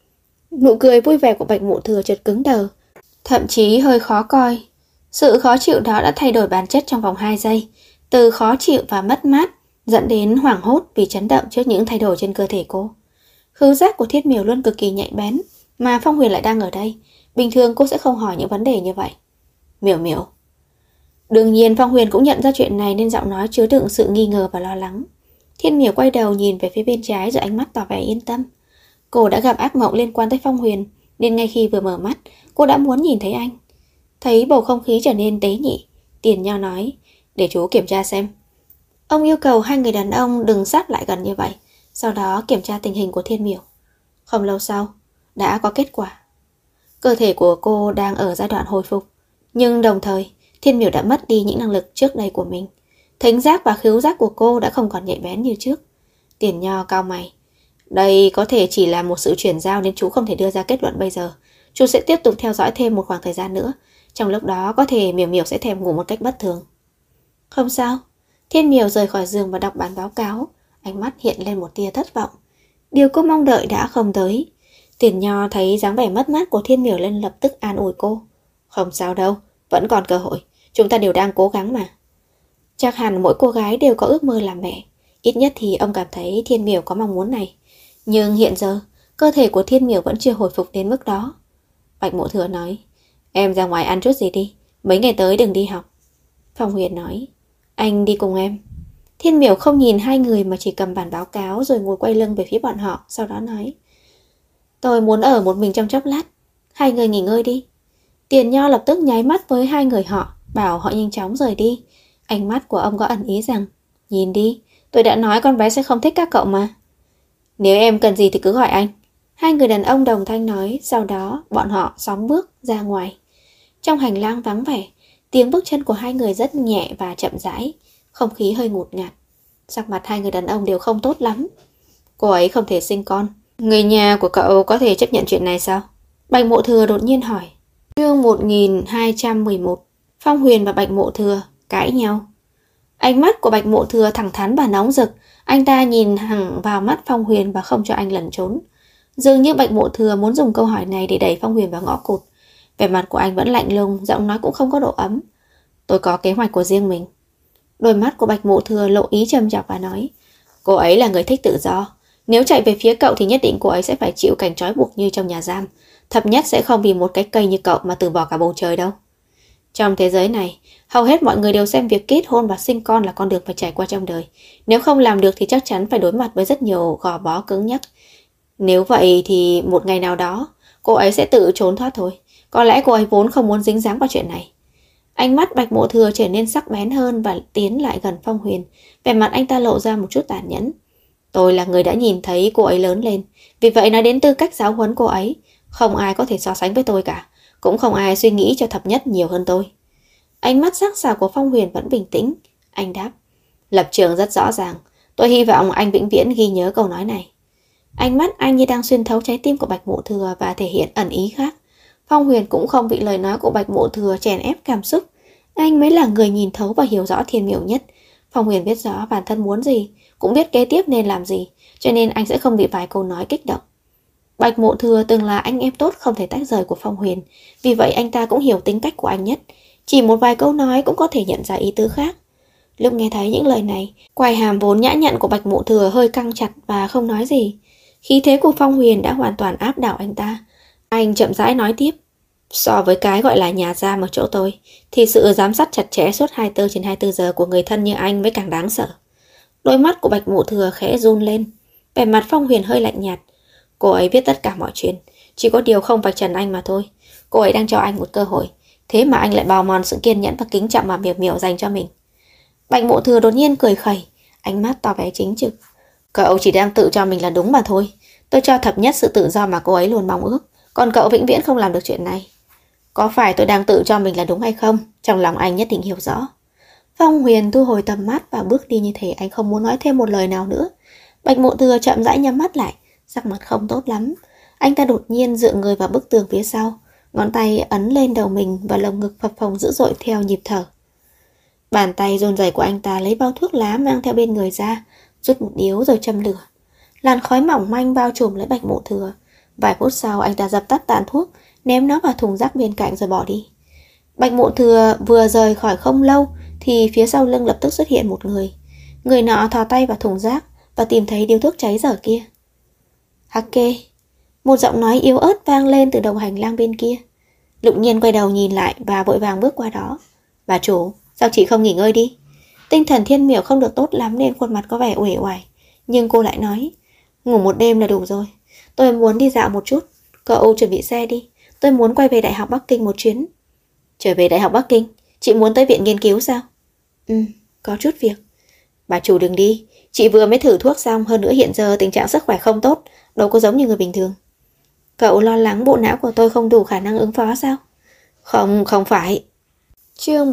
Nụ cười vui vẻ của Bạch Mộ Thừa chợt cứng đờ, thậm chí hơi khó coi. Sự khó chịu đó đã thay đổi bản chất trong vòng 2 giây, từ khó chịu và mất mát dẫn đến hoảng hốt vì chấn động trước những thay đổi trên cơ thể cô. Khứu giác của Thiên Miểu luôn cực kỳ nhạy bén, mà Phong Huyền lại đang ở đây. Bình thường cô sẽ không hỏi những vấn đề như vậy. Miểu Miểu. Đương nhiên Phong Huyền cũng nhận ra chuyện này nên giọng nói chứa đựng sự nghi ngờ và lo lắng. Thiên Miểu quay đầu nhìn về phía bên trái rồi ánh mắt tỏ vẻ yên tâm. Cô đã gặp ác mộng liên quan tới Phong Huyền, nên ngay khi vừa mở mắt, cô đã muốn nhìn thấy anh. Thấy bầu không khí trở nên tế nhị, Tiền Nho nói, để chú kiểm tra xem. Ông yêu cầu 2 người đàn ông đừng sát lại gần như vậy, sau đó kiểm tra tình hình của Thiên Miểu. Không lâu sau, đã có kết quả. Cơ thể của cô đang ở giai đoạn hồi phục, nhưng đồng thời Thiên Miểu đã mất đi những năng lực trước đây của mình. Thính giác và khứu giác của cô đã không còn nhạy bén như trước. Tiền Nho cau mày. Đây có thể chỉ là một sự chuyển giao nên chú không thể đưa ra kết luận bây giờ. Chú sẽ tiếp tục theo dõi thêm một khoảng thời gian nữa. Trong lúc đó có thể Miểu Miểu sẽ thèm ngủ một cách bất thường. Không sao. Thiên Miểu rời khỏi giường và đọc bản báo cáo. Ánh mắt hiện lên một tia thất vọng. Điều cô mong đợi đã không tới. Tiền Nho thấy dáng vẻ mất mát của Thiên Miểu nên lập tức an ủi cô. Không sao đâu, vẫn còn cơ hội. Chúng ta đều đang cố gắng mà. Chắc hẳn mỗi cô gái đều có ước mơ làm mẹ. Ít nhất thì ông cảm thấy Thiên Miểu có mong muốn này. Nhưng hiện giờ, cơ thể của Thiên Miểu vẫn chưa hồi phục đến mức đó. Bạch Mộ Thừa nói, em ra ngoài ăn chút gì đi, mấy ngày tới đừng đi học. Phong Huyền nói, anh đi cùng em. Thiên Miểu không nhìn 2 người mà chỉ cầm bản báo cáo rồi ngồi quay lưng về phía bọn họ, sau đó nói, tôi muốn ở một mình trong chốc lát, 2 người nghỉ ngơi đi. Tiền Nho lập tức nháy mắt với 2 người họ, bảo họ nhanh chóng rời đi. Ánh mắt của ông có ẩn ý rằng, nhìn đi, tôi đã nói con bé sẽ không thích các cậu mà. Nếu em cần gì thì cứ gọi anh. 2 người đàn ông đồng thanh nói, sau đó bọn họ sóng bước ra ngoài. Trong hành lang vắng vẻ, tiếng bước chân của 2 người rất nhẹ và chậm rãi, không khí hơi ngột ngạt. Sắc mặt 2 người đàn ông đều không tốt lắm. Cô ấy không thể sinh con. Người nhà của cậu có thể chấp nhận chuyện này sao? Bạch Mộ Thừa đột nhiên hỏi. Chương 1211. Phong Huyền và Bạch Mộ Thừa cãi nhau. Ánh mắt của Bạch Mộ Thừa thẳng thắn và nóng rực. Anh ta nhìn hẳn vào mắt Phong Huyền và không cho anh lẩn trốn. Dường như Bạch Mộ Thừa muốn dùng câu hỏi này để đẩy Phong Huyền vào ngõ cụt. Vẻ mặt của anh vẫn lạnh lùng, giọng nói cũng không có độ ấm. Tôi có kế hoạch của riêng mình. Đôi mắt của Bạch Mộ Thừa lộ ý trầm trọng và nói, cô ấy là người thích tự do. Nếu chạy về phía cậu thì nhất định cô ấy sẽ phải chịu cảnh trói buộc như trong nhà giam. Thấp nhất sẽ không vì một cái cây như cậu mà từ bỏ cả bầu trời đâu. Trong thế giới này, hầu hết mọi người đều xem việc kết hôn và sinh con là con đường phải trải qua trong đời. Nếu không làm được thì chắc chắn phải đối mặt với rất nhiều gò bó cứng nhắc. Nếu vậy thì một ngày nào đó, cô ấy sẽ tự trốn thoát thôi. Có lẽ cô ấy vốn không muốn dính dáng vào chuyện này. Ánh mắt Bạch Mộ Thừa trở nên sắc bén hơn và tiến lại gần Phong Huyền. Vẻ mặt anh ta lộ ra một chút tàn nhẫn. Tôi là người đã nhìn thấy cô ấy lớn lên. Vì vậy nói đến tư cách giáo huấn cô ấy, không ai có thể so sánh với tôi cả. Cũng không ai suy nghĩ cho thập nhất nhiều hơn tôi. Ánh mắt sắc sảo của Phong Huyền vẫn bình tĩnh. Anh đáp, lập trường rất rõ ràng. Tôi hy vọng anh vĩnh viễn ghi nhớ câu nói này. Ánh mắt anh như đang xuyên thấu trái tim của Bạch Mộ Thừa và thể hiện ẩn ý khác. Phong Huyền cũng không bị lời nói của Bạch Mộ Thừa chèn ép cảm xúc. Anh mới là người nhìn thấu và hiểu rõ Thiên Miểu nhất. Phong Huyền biết rõ bản thân muốn gì, cũng biết kế tiếp nên làm gì, cho nên anh sẽ không bị vài câu nói kích động. Bạch Mộ Thừa từng là anh em tốt không thể tách rời của Phong Huyền, vì vậy anh ta cũng hiểu tính cách của anh nhất. Chỉ một vài câu nói cũng có thể nhận ra ý tứ khác. Lúc nghe thấy những lời này, quai hàm vốn nhã nhặn của Bạch Mộ Thừa hơi căng chặt và không nói gì. Khí thế của Phong Huyền đã hoàn toàn áp đảo anh ta. Anh chậm rãi nói tiếp. So với cái gọi là nhà giam ở chỗ tôi, thì sự giám sát chặt chẽ suốt 24/24 giờ của người thân như anh mới càng đáng sợ. Đôi mắt của Bạch Mộ Thừa khẽ run lên. Vẻ mặt Phong Huyền hơi lạnh nhạt. Cô ấy biết tất cả mọi chuyện, chỉ có điều không vạch trần anh mà thôi. Cô ấy đang cho anh một cơ hội, thế mà anh lại bào mòn sự kiên nhẫn và kính trọng mà Miểu Miểu dành cho mình. Bạch Mộ Thừa đột nhiên cười khẩy, ánh mắt tỏ vẻ chính trực. Cậu chỉ đang tự cho mình là đúng mà thôi. Tôi cho thập nhất sự tự do mà cô ấy luôn mong ước, còn cậu vĩnh viễn không làm được chuyện này. Có phải tôi đang tự cho mình là đúng hay không? Trong lòng anh nhất định hiểu rõ. Phong Huyền thu hồi tầm mắt và bước đi như thể anh không muốn nói thêm một lời nào nữa. Bạch Mộ Thừa chậm rãi nhắm mắt lại, sắc mặt không tốt lắm. Anh ta đột nhiên dựa người vào bức tường phía sau, ngón tay ấn lên đầu mình và lồng ngực phập phồng dữ dội theo nhịp thở. Bàn tay run rẩy của anh ta lấy bao thuốc lá mang theo bên người ra, rút một điếu rồi châm lửa. Làn khói mỏng manh bao trùm lấy Bạch Mộ Thừa. Vài phút sau anh ta dập tắt tàn thuốc, ném nó vào thùng rác bên cạnh rồi bỏ đi. Bạch Mộ Thừa vừa rời khỏi không lâu thì phía sau lưng lập tức xuất hiện một người. Người nọ thò tay vào thùng rác và tìm thấy điếu thuốc cháy dở kia. Hắc Kê. Một giọng nói yếu ớt vang lên từ đầu hành lang bên kia. Lục Nhiên quay đầu nhìn lại và vội vàng bước qua đó. Bà chủ, sao chị không nghỉ ngơi đi? Tinh thần Thiên Miểu không được tốt lắm nên khuôn mặt có vẻ uể oải, nhưng cô lại nói, ngủ một đêm là đủ rồi. Tôi muốn đi dạo một chút. Cậu chuẩn bị xe đi. Tôi muốn quay về Đại học Bắc Kinh một chuyến. Trở về Đại học Bắc Kinh? Chị muốn tới viện nghiên cứu sao? Có chút việc. Bà chủ đừng đi. Chị vừa mới thử thuốc xong, hơn nữa hiện giờ tình trạng sức khỏe không tốt, đâu có giống như người bình thường. Cậu lo lắng bộ não của tôi không đủ khả năng ứng phó sao? Không phải. Chương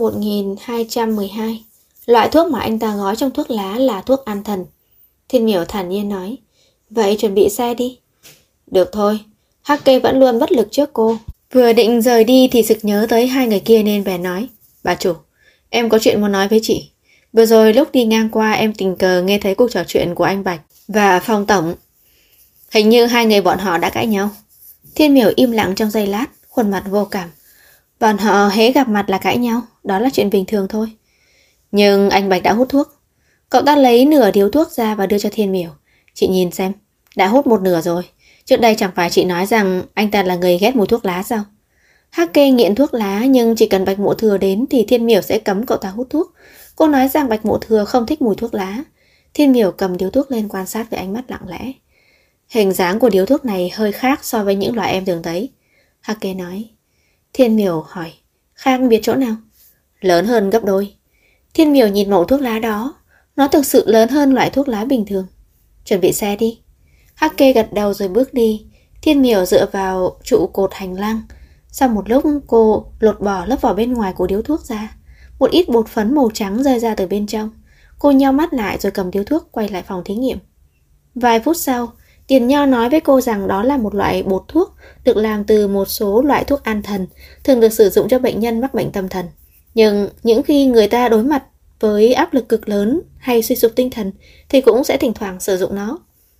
1212. Loại thuốc mà anh ta gói trong thuốc lá là thuốc an thần. Thiên Miểu thản nhiên nói. Vậy chuẩn bị xe đi. Được thôi. Hắc Kê vẫn luôn bất lực trước cô. Vừa định rời đi thì sực nhớ tới hai người kia nên bèn nói. Bà chủ, em có chuyện muốn nói với chị. Vừa rồi lúc đi ngang qua em tình cờ nghe thấy cuộc trò chuyện của anh Bạch và Phong Tổng. Hình như hai người bọn họ đã cãi nhau. Thiên Miểu im lặng trong giây lát, khuôn mặt vô cảm. Bọn họ hễ gặp mặt là cãi nhau, đó là chuyện bình thường thôi. Nhưng anh Bạch đã hút thuốc. Cậu ta lấy nửa điếu thuốc ra và đưa cho Thiên Miểu. Chị nhìn xem, đã hút một nửa rồi. Trước đây chẳng phải chị nói rằng anh ta là người ghét mùi thuốc lá sao? Hắc Kê nghiện thuốc lá, nhưng chỉ cần Bạch Mộ Thừa đến thì Thiên Miểu sẽ cấm cậu ta hút thuốc. Cô nói rằng Bạch Mộ Thừa không thích mùi thuốc lá. Thiên Miểu cầm điếu thuốc lên quan sát với ánh mắt lặng lẽ. Hình dáng của điếu thuốc này hơi khác so với những loại em thường thấy. Hắc Kê nói. Thiên Miểu hỏi, khác biệt chỗ nào? Lớn hơn gấp đôi. Thiên Miểu nhìn mẩu thuốc lá đó, nó thực sự lớn hơn loại thuốc lá bình thường. Chuẩn bị xe đi. Hắc Kê gật đầu rồi bước đi. Thiên Miểu dựa vào trụ cột hành lang. Sau một lúc cô lột bỏ lớp vỏ bên ngoài của điếu thuốc ra. Một ít bột phấn màu trắng rơi ra từ bên trong. Cô nheo mắt lại rồi cầm điếu thuốc quay lại phòng thí nghiệm. Vài phút sau, Tiền Nho nói với cô rằng đó là một loại bột thuốc được làm từ một số loại thuốc an thần, thường được sử dụng cho bệnh nhân mắc bệnh tâm thần. Nhưng những khi người ta đối mặt với áp lực cực lớn hay suy sụp tinh thần thì cũng sẽ thỉnh thoảng sử dụng nó.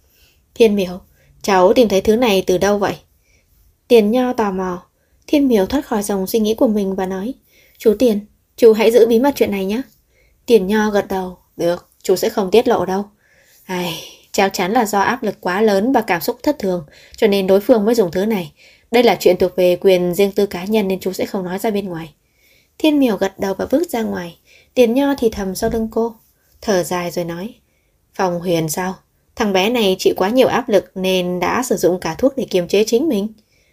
Thiên Miểu, cháu tìm thấy thứ này từ đâu vậy? Tiền Nho tò mò. Thiên Miểu thoát khỏi dòng suy nghĩ của mình và nói, chú Tiền, chú hãy giữ bí mật chuyện này nhé. Tiền Nho gật đầu. Được, chú sẽ không tiết lộ đâu. Chắc chắn là do áp lực quá lớn và cảm xúc thất thường, cho nên đối phương mới dùng thứ này. Đây là chuyện thuộc về quyền riêng tư cá nhân nên chú sẽ không nói ra bên ngoài. Thiên Miểu gật đầu và bước ra ngoài. Tiền Nho thì thầm sau lưng cô, thở dài rồi nói, Phong Huyền sao? Thằng bé này chịu quá nhiều áp lực nên đã sử dụng cả thuốc để kiềm chế chính mình.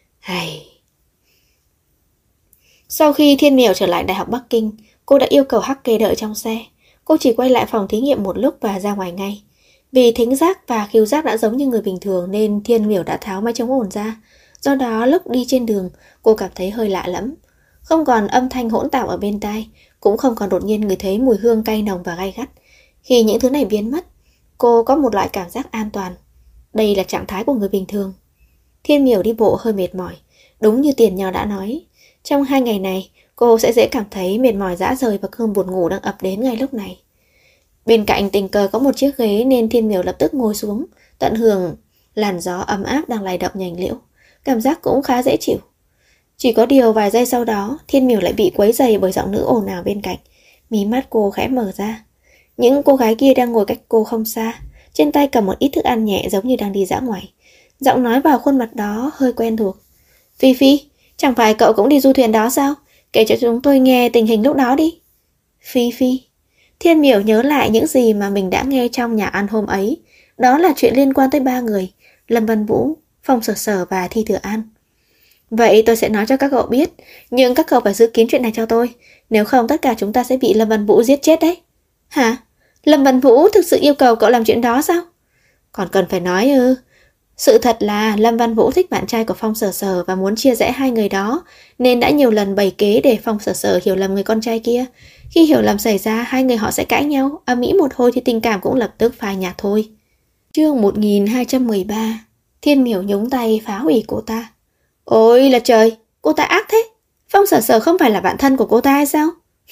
Sau khi Thiên Miểu trở lại Đại học Bắc Kinh, cô đã yêu cầu Hắc Kê đợi trong xe. Cô chỉ quay lại phòng thí nghiệm một lúc và ra ngoài ngay. Vì thính giác và khứu giác đã giống như người bình thường nên Thiên Miểu đã tháo máy chống ồn ra. Do đó lúc đi trên đường, cô cảm thấy hơi lạ lẫm. Không còn âm thanh hỗn tạp ở bên tai, cũng không còn đột nhiên người thấy mùi hương cay nồng và gay gắt. Khi những thứ này biến mất, Cô có một loại cảm giác an toàn. Đây là trạng thái của người bình thường. Thiên Miểu đi bộ hơi mệt mỏi. Đúng như Tiền Nho đã nói, trong 2 ngày này cô sẽ dễ cảm thấy mệt mỏi rã rời và cơn buồn ngủ đang ập đến ngay lúc này. Bên cạnh tình cờ có một chiếc ghế nên Thiên Miểu lập tức ngồi xuống, tận hưởng làn gió ấm áp đang lay động nhành liễu. Cảm giác cũng khá dễ chịu. Chỉ có điều vài giây sau đó, Thiên Miểu lại bị quấy rầy bởi giọng nữ ồn ào bên cạnh. Mí mắt cô khẽ mở ra. Những cô gái kia đang ngồi cách cô không xa, trên tay cầm một ít thức ăn nhẹ giống như đang đi dã ngoại. Giọng nói vào khuôn mặt đó hơi quen thuộc. Phi Phi, chẳng phải cậu cũng đi du thuyền đó sao? Kể cho chúng tôi nghe tình hình lúc đó đi. Phi Phi. Thiên Miểu nhớ lại những gì mà mình đã nghe trong nhà ăn hôm ấy. Đó là chuyện liên quan tới 3 người: Lâm Văn Vũ, Phong Sở Sở và Thi Thừa An. Vậy tôi sẽ nói cho các cậu biết, nhưng các cậu phải giữ kín chuyện này cho tôi. Nếu không tất cả chúng ta sẽ bị Lâm Văn Vũ giết chết đấy. Hả? Lâm Văn Vũ thực sự yêu cầu cậu làm chuyện đó sao? Còn cần phải nói ư? Sự thật là Lâm Văn Vũ thích bạn trai của Phong Sở Sở và muốn chia rẽ hai người đó, nên đã nhiều lần bày kế để Phong Sở Sở hiểu lầm người con trai kia. Khi hiểu lầm xảy ra, hai người họ sẽ cãi nhau, ầm ĩ một hồi thì tình cảm cũng lập tức phai nhạt thôi. Chương 1213. Thiên Miểu nhúng tay phá hủy cô ta. Ôi là trời, cô ta ác thế. Phong Sở Sở không phải là bạn thân của cô ta hay sao?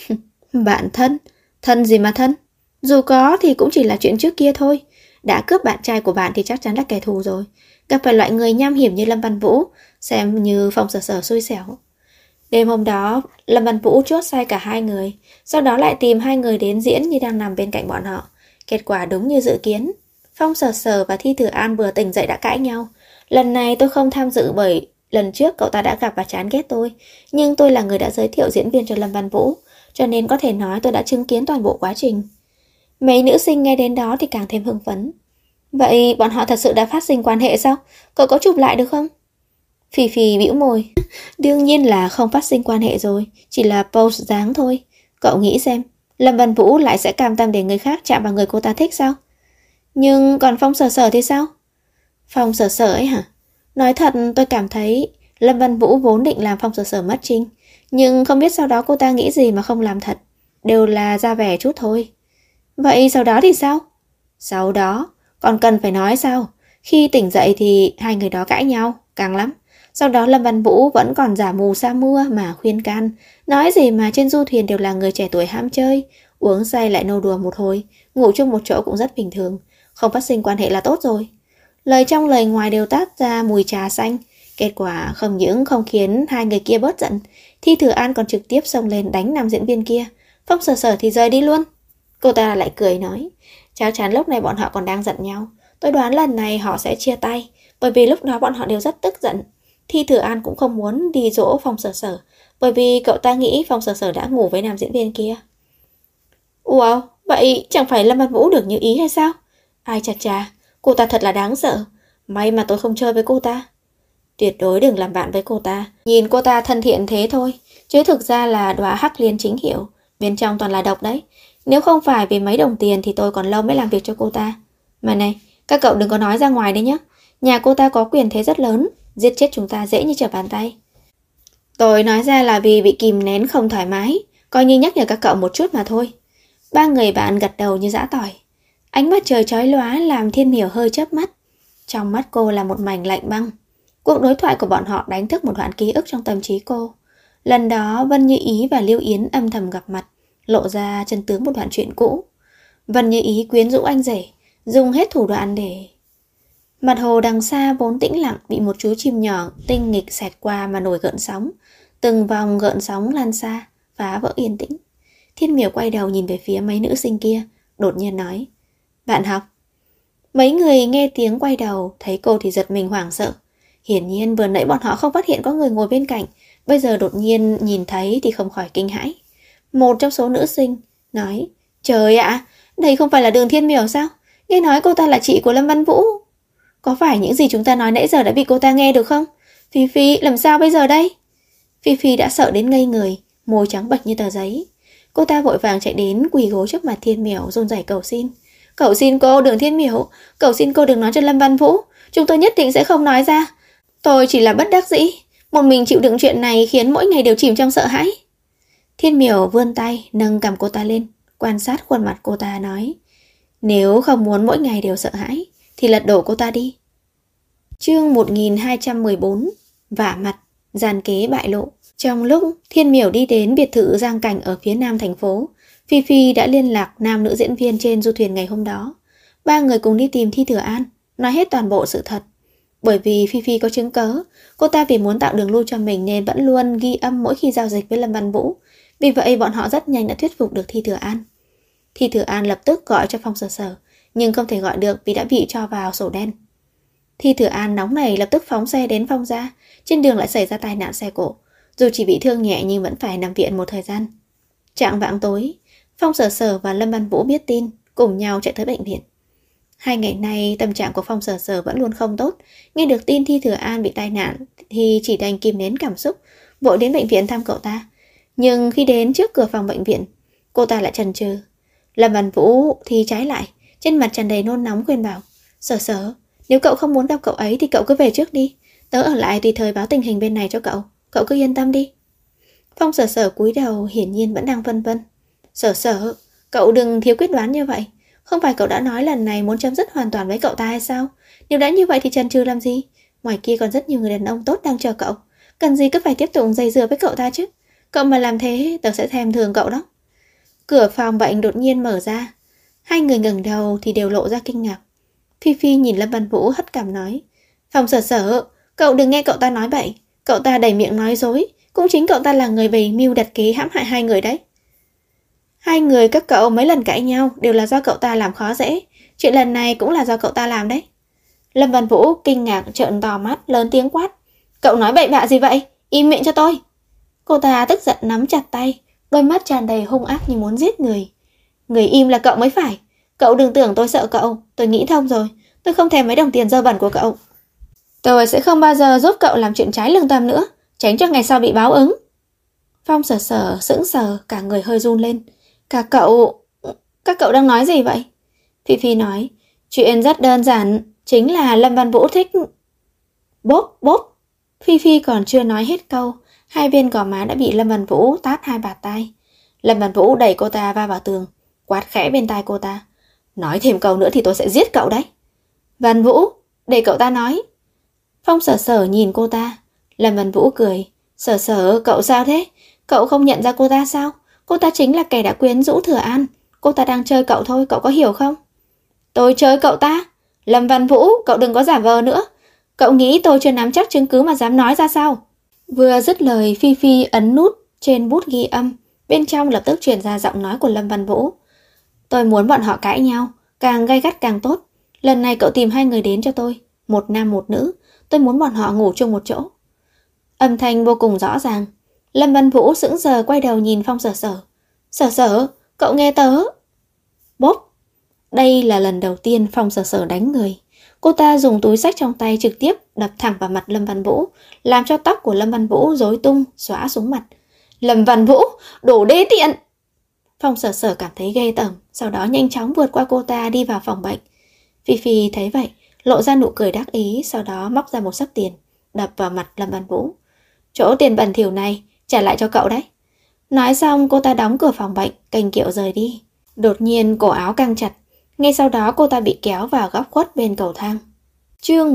Bạn thân? Thân gì mà thân? Dù có thì cũng chỉ là chuyện trước kia thôi. Đã cướp bạn trai của bạn thì chắc chắn là kẻ thù rồi. Gặp phải loại người nham hiểm như Lâm Văn Vũ, xem như Phong Sở Sở xui xẻo. Đêm hôm đó, Lâm Văn Vũ chốt sai cả hai người, sau đó lại tìm hai người đến diễn như đang nằm bên cạnh bọn họ. Kết quả đúng như dự kiến. Phong Sở Sở và Thi Thừa An vừa tỉnh dậy đã cãi nhau. Lần này tôi không tham dự bởi lần trước cậu ta đã gặp và chán ghét tôi, nhưng tôi là người đã giới thiệu diễn viên cho Lâm Văn Vũ, cho nên có thể nói tôi đã chứng kiến toàn bộ quá trình. Mấy nữ sinh nghe đến đó thì càng thêm hưng phấn. Vậy bọn họ thật sự đã phát sinh quan hệ sao? Cậu có chụp lại được không? Phi Phi bĩu môi. Đương nhiên là không phát sinh quan hệ rồi, chỉ là pose dáng thôi. Cậu nghĩ xem, Lâm Văn Vũ lại sẽ cam tâm để người khác chạm vào người cô ta thích sao? Nhưng còn Phong Sở Sở thì sao? Phong Sở Sở ấy hả? Nói thật tôi cảm thấy Lâm Văn Vũ vốn định làm Phong Sở Sở mất trinh, nhưng không biết sau đó cô ta nghĩ gì mà không làm thật. Đều là ra vẻ chút thôi. Vậy sau đó thì sao? Sau đó, còn cần phải nói sao? Khi tỉnh dậy thì hai người đó cãi nhau, càng lắm. Sau đó Lâm Văn Vũ vẫn còn giả mù sa mưa mà khuyên can. Nói gì mà trên du thuyền đều là người trẻ tuổi ham chơi. Uống say lại nô đùa một hồi, ngủ chung một chỗ cũng rất bình thường. Không phát sinh quan hệ là tốt rồi. Lời trong lời ngoài đều tát ra mùi trà xanh. Kết quả không những không khiến hai người kia bớt giận, Thi Thừa An còn trực tiếp xông lên đánh nam diễn viên kia. Phong Sở Sở thì rời đi luôn. Cô ta lại cười nói, chắc chắn lúc này bọn họ còn đang giận nhau. Tôi đoán lần này họ sẽ chia tay, bởi vì lúc đó bọn họ đều rất tức giận. Thi Thừa An cũng không muốn đi dỗ Phong Sở Sở, bởi vì cậu ta nghĩ Phong Sở Sở đã ngủ với nam diễn viên kia. Wow, vậy chẳng phải Lâm Văn Vũ được như ý hay sao? Ai chà chà, cô ta thật là đáng sợ. May mà tôi không chơi với cô ta. Tuyệt đối đừng làm bạn với cô ta. Nhìn cô ta thân thiện thế thôi, chứ thực ra là đóa hắc liên chính hiệu. Bên trong toàn là độc đấy. Nếu không phải vì mấy đồng tiền thì tôi còn lâu mới làm việc cho cô ta. Mà này, các cậu đừng có nói ra ngoài đấy nhé. Nhà cô ta có quyền thế rất lớn, giết chết chúng ta dễ như trở bàn tay. Tôi nói ra là vì bị kìm nén không thoải mái, coi như nhắc nhở các cậu một chút mà thôi. Ba người bạn gật đầu như giã tỏi. Ánh mặt trời chói lóa làm Thiên Miểu hơi chớp mắt. Trong mắt cô là một mảnh lạnh băng. Cuộc đối thoại của bọn họ đánh thức một đoạn ký ức trong tâm trí cô. Lần đó Vân Như Ý và Liêu Yến âm thầm gặp mặt, lộ ra chân tướng một đoạn chuyện cũ. Vân Như Ý quyến rũ anh rể, dùng hết thủ đoạn để... Mặt hồ đằng xa vốn tĩnh lặng bị một chú chim nhỏ tinh nghịch xẹt qua mà nổi gợn sóng. Từng vòng gợn sóng lan xa, phá vỡ yên tĩnh. Thiên Miểu quay đầu nhìn về phía mấy nữ sinh kia, đột nhiên nói, bạn học. Mấy người nghe tiếng quay đầu, thấy cô thì giật mình hoảng sợ. Hiển nhiên vừa nãy bọn họ không phát hiện có người ngồi bên cạnh, bây giờ đột nhiên nhìn thấy thì không khỏi kinh hãi. Một trong số nữ sinh nói, trời ạ, đây không phải là Đường Thiên Miểu sao? Nghe nói cô ta là chị của Lâm Văn Vũ. Có phải những gì chúng ta nói nãy giờ đã bị cô ta nghe được không? Phi Phi, làm sao bây giờ đây? Phi Phi đã sợ đến ngây người, môi trắng bệch như tờ giấy. Cô ta vội vàng chạy đến quỳ gối trước mặt Thiên Miểu run rẩy cầu xin. Cầu xin cô, Đường Thiên Miểu, cầu xin cô đừng nói cho Lâm Văn Vũ. Chúng tôi nhất định sẽ không nói ra. Tôi chỉ là bất đắc dĩ. Một mình chịu đựng chuyện này khiến mỗi ngày đều chìm trong sợ hãi. Thiên Miểu vươn tay, nâng cằm cô ta lên, quan sát khuôn mặt cô ta nói, Nếu không muốn mỗi ngày đều sợ hãi thì lật đổ cô ta đi. Chương 1214. Vả mặt, gian kế bại lộ. Trong lúc Thiên Miểu đi đến biệt thự Giang Cảnh ở phía nam thành phố, Phi Phi đã liên lạc nam nữ diễn viên trên du thuyền ngày hôm đó. Ba người cùng đi tìm Thi Thừa An, nói hết toàn bộ sự thật. Bởi vì Phi Phi có chứng cớ, cô ta vì muốn tạo đường lui cho mình nên vẫn luôn ghi âm mỗi khi giao dịch với Lâm Văn Vũ. Vì vậy bọn họ rất nhanh đã thuyết phục được Thi Thừa An. Thi Thừa An lập tức gọi cho Phong Sở Sở, nhưng không thể gọi được vì đã bị cho vào sổ đen. Thi Thừa An nóng nảy lập tức phóng xe đến Phong gia, trên đường lại xảy ra tai nạn xe cộ. Dù chỉ bị thương nhẹ nhưng vẫn phải nằm viện một thời gian. Chạng vạng tối, Phong Sở Sở và Lâm Văn Vũ biết tin, cùng nhau chạy tới bệnh viện. 2 ngày nay tâm trạng của Phong Sở Sở vẫn luôn không tốt. Nghe được tin Thi Thừa An bị tai nạn thì chỉ đành kìm nén cảm xúc, vội đến bệnh viện thăm cậu ta. Nhưng khi đến trước cửa phòng bệnh viện, cô ta lại chần chừ. Lâm Văn Vũ thì trái lại, trên mặt tràn đầy nôn nóng khuyên bảo: Sở Sở, nếu cậu không muốn gặp cậu ấy thì cậu cứ về trước đi. Tớ ở lại tùy thời báo tình hình bên này cho cậu. Cậu cứ yên tâm đi. Phong Sở Sở cúi đầu, hiển nhiên vẫn đang vân vân. Sở Sở, cậu đừng thiếu quyết đoán như vậy. Không phải cậu đã nói lần này muốn chấm dứt hoàn toàn với cậu ta hay sao? Nếu đã như vậy thì chần chừ làm gì? Ngoài kia còn rất nhiều người đàn ông tốt đang chờ cậu. Cần gì cứ phải tiếp tục dây dưa với cậu ta chứ? Cậu mà làm thế, tớ sẽ thèm thường cậu đó. Cửa phòng bệnh đột nhiên mở ra. Hai người ngẩng đầu thì đều lộ ra kinh ngạc. Phi Phi nhìn Lâm Văn Vũ hất cằm nói: Phong Sở Sở, cậu đừng nghe cậu ta nói bậy. Cậu ta đầy miệng nói dối. Cũng chính cậu ta là người bày mưu đặt kế hãm hại hai người đấy. Hai người các cậu mấy lần cãi nhau đều là do cậu ta làm khó dễ. Chuyện lần này cũng là do cậu ta làm đấy. Lâm Văn Vũ kinh ngạc trợn to mắt, lớn tiếng quát: Cậu nói bậy bạ gì vậy? Im miệng cho tôi. Cô ta tức giận nắm chặt tay, đôi mắt tràn đầy hung ác như muốn giết người. Người im là cậu mới phải. Cậu đừng tưởng tôi sợ cậu. Tôi nghĩ thông rồi. Tôi không thèm mấy đồng tiền dơ bẩn của cậu. Tôi sẽ không bao giờ giúp cậu làm chuyện trái lương tâm nữa, tránh cho ngày sau bị báo ứng. Phong Sở Sở sững sờ, cả người hơi run lên. Các cậu đang nói gì vậy? Phi Phi nói: Chuyện rất đơn giản, chính là Lâm Văn Vũ thích... Bốp bốp. Phi Phi còn chưa nói hết câu, hai bên gò má đã bị Lâm Văn Vũ tát hai bạt tai. Lâm Văn Vũ đẩy cô ta va vào tường, quát khẽ bên tai cô ta: Nói thêm câu nữa thì tôi sẽ giết cậu đấy. Văn Vũ, để cậu ta nói. Phong Sở Sở nhìn cô ta. Lâm Văn Vũ cười: Sở Sở, cậu sao thế? Cậu không nhận ra cô ta sao? Cô ta chính là kẻ đã quyến rũ Thừa An. Cô ta đang chơi cậu thôi, cậu có hiểu không? Tôi chơi cậu ta? Lâm Văn Vũ, cậu đừng có giả vờ nữa. Cậu nghĩ tôi chưa nắm chắc chứng cứ mà dám nói ra sao? Vừa dứt lời, Phi Phi ấn nút trên bút ghi âm. Bên trong lập tức truyền ra giọng nói của Lâm Văn Vũ: Tôi muốn bọn họ cãi nhau, càng gay gắt càng tốt. Lần này cậu tìm hai người đến cho tôi, một nam một nữ. Tôi muốn bọn họ ngủ chung một chỗ. Âm thanh vô cùng rõ ràng. Lâm Văn Vũ sững sờ quay đầu nhìn Phong Sở Sở. Sở Sở, cậu nghe tớ. Bốp. Đây là lần đầu tiên Phong Sở Sở đánh người. Cô ta dùng túi xách trong tay trực tiếp đập thẳng vào mặt Lâm Văn Vũ, làm cho tóc của Lâm Văn Vũ rối tung, xõa xuống mặt. Lâm Văn Vũ, đồ đê tiện! Phong Sở Sở cảm thấy ghê tởm, sau đó nhanh chóng vượt qua cô ta đi vào phòng bệnh. Phi Phi thấy vậy, lộ ra nụ cười đắc ý, sau đó móc ra một xấp tiền, đập vào mặt Lâm Văn Vũ. Chỗ tiền bẩn thỉu này, trả lại cho cậu đấy. Nói xong cô ta đóng cửa phòng bệnh, cành kiệu rời đi. Đột nhiên cổ áo căng chặt, ngay sau đó cô ta bị kéo vào góc khuất bên cầu thang. Chương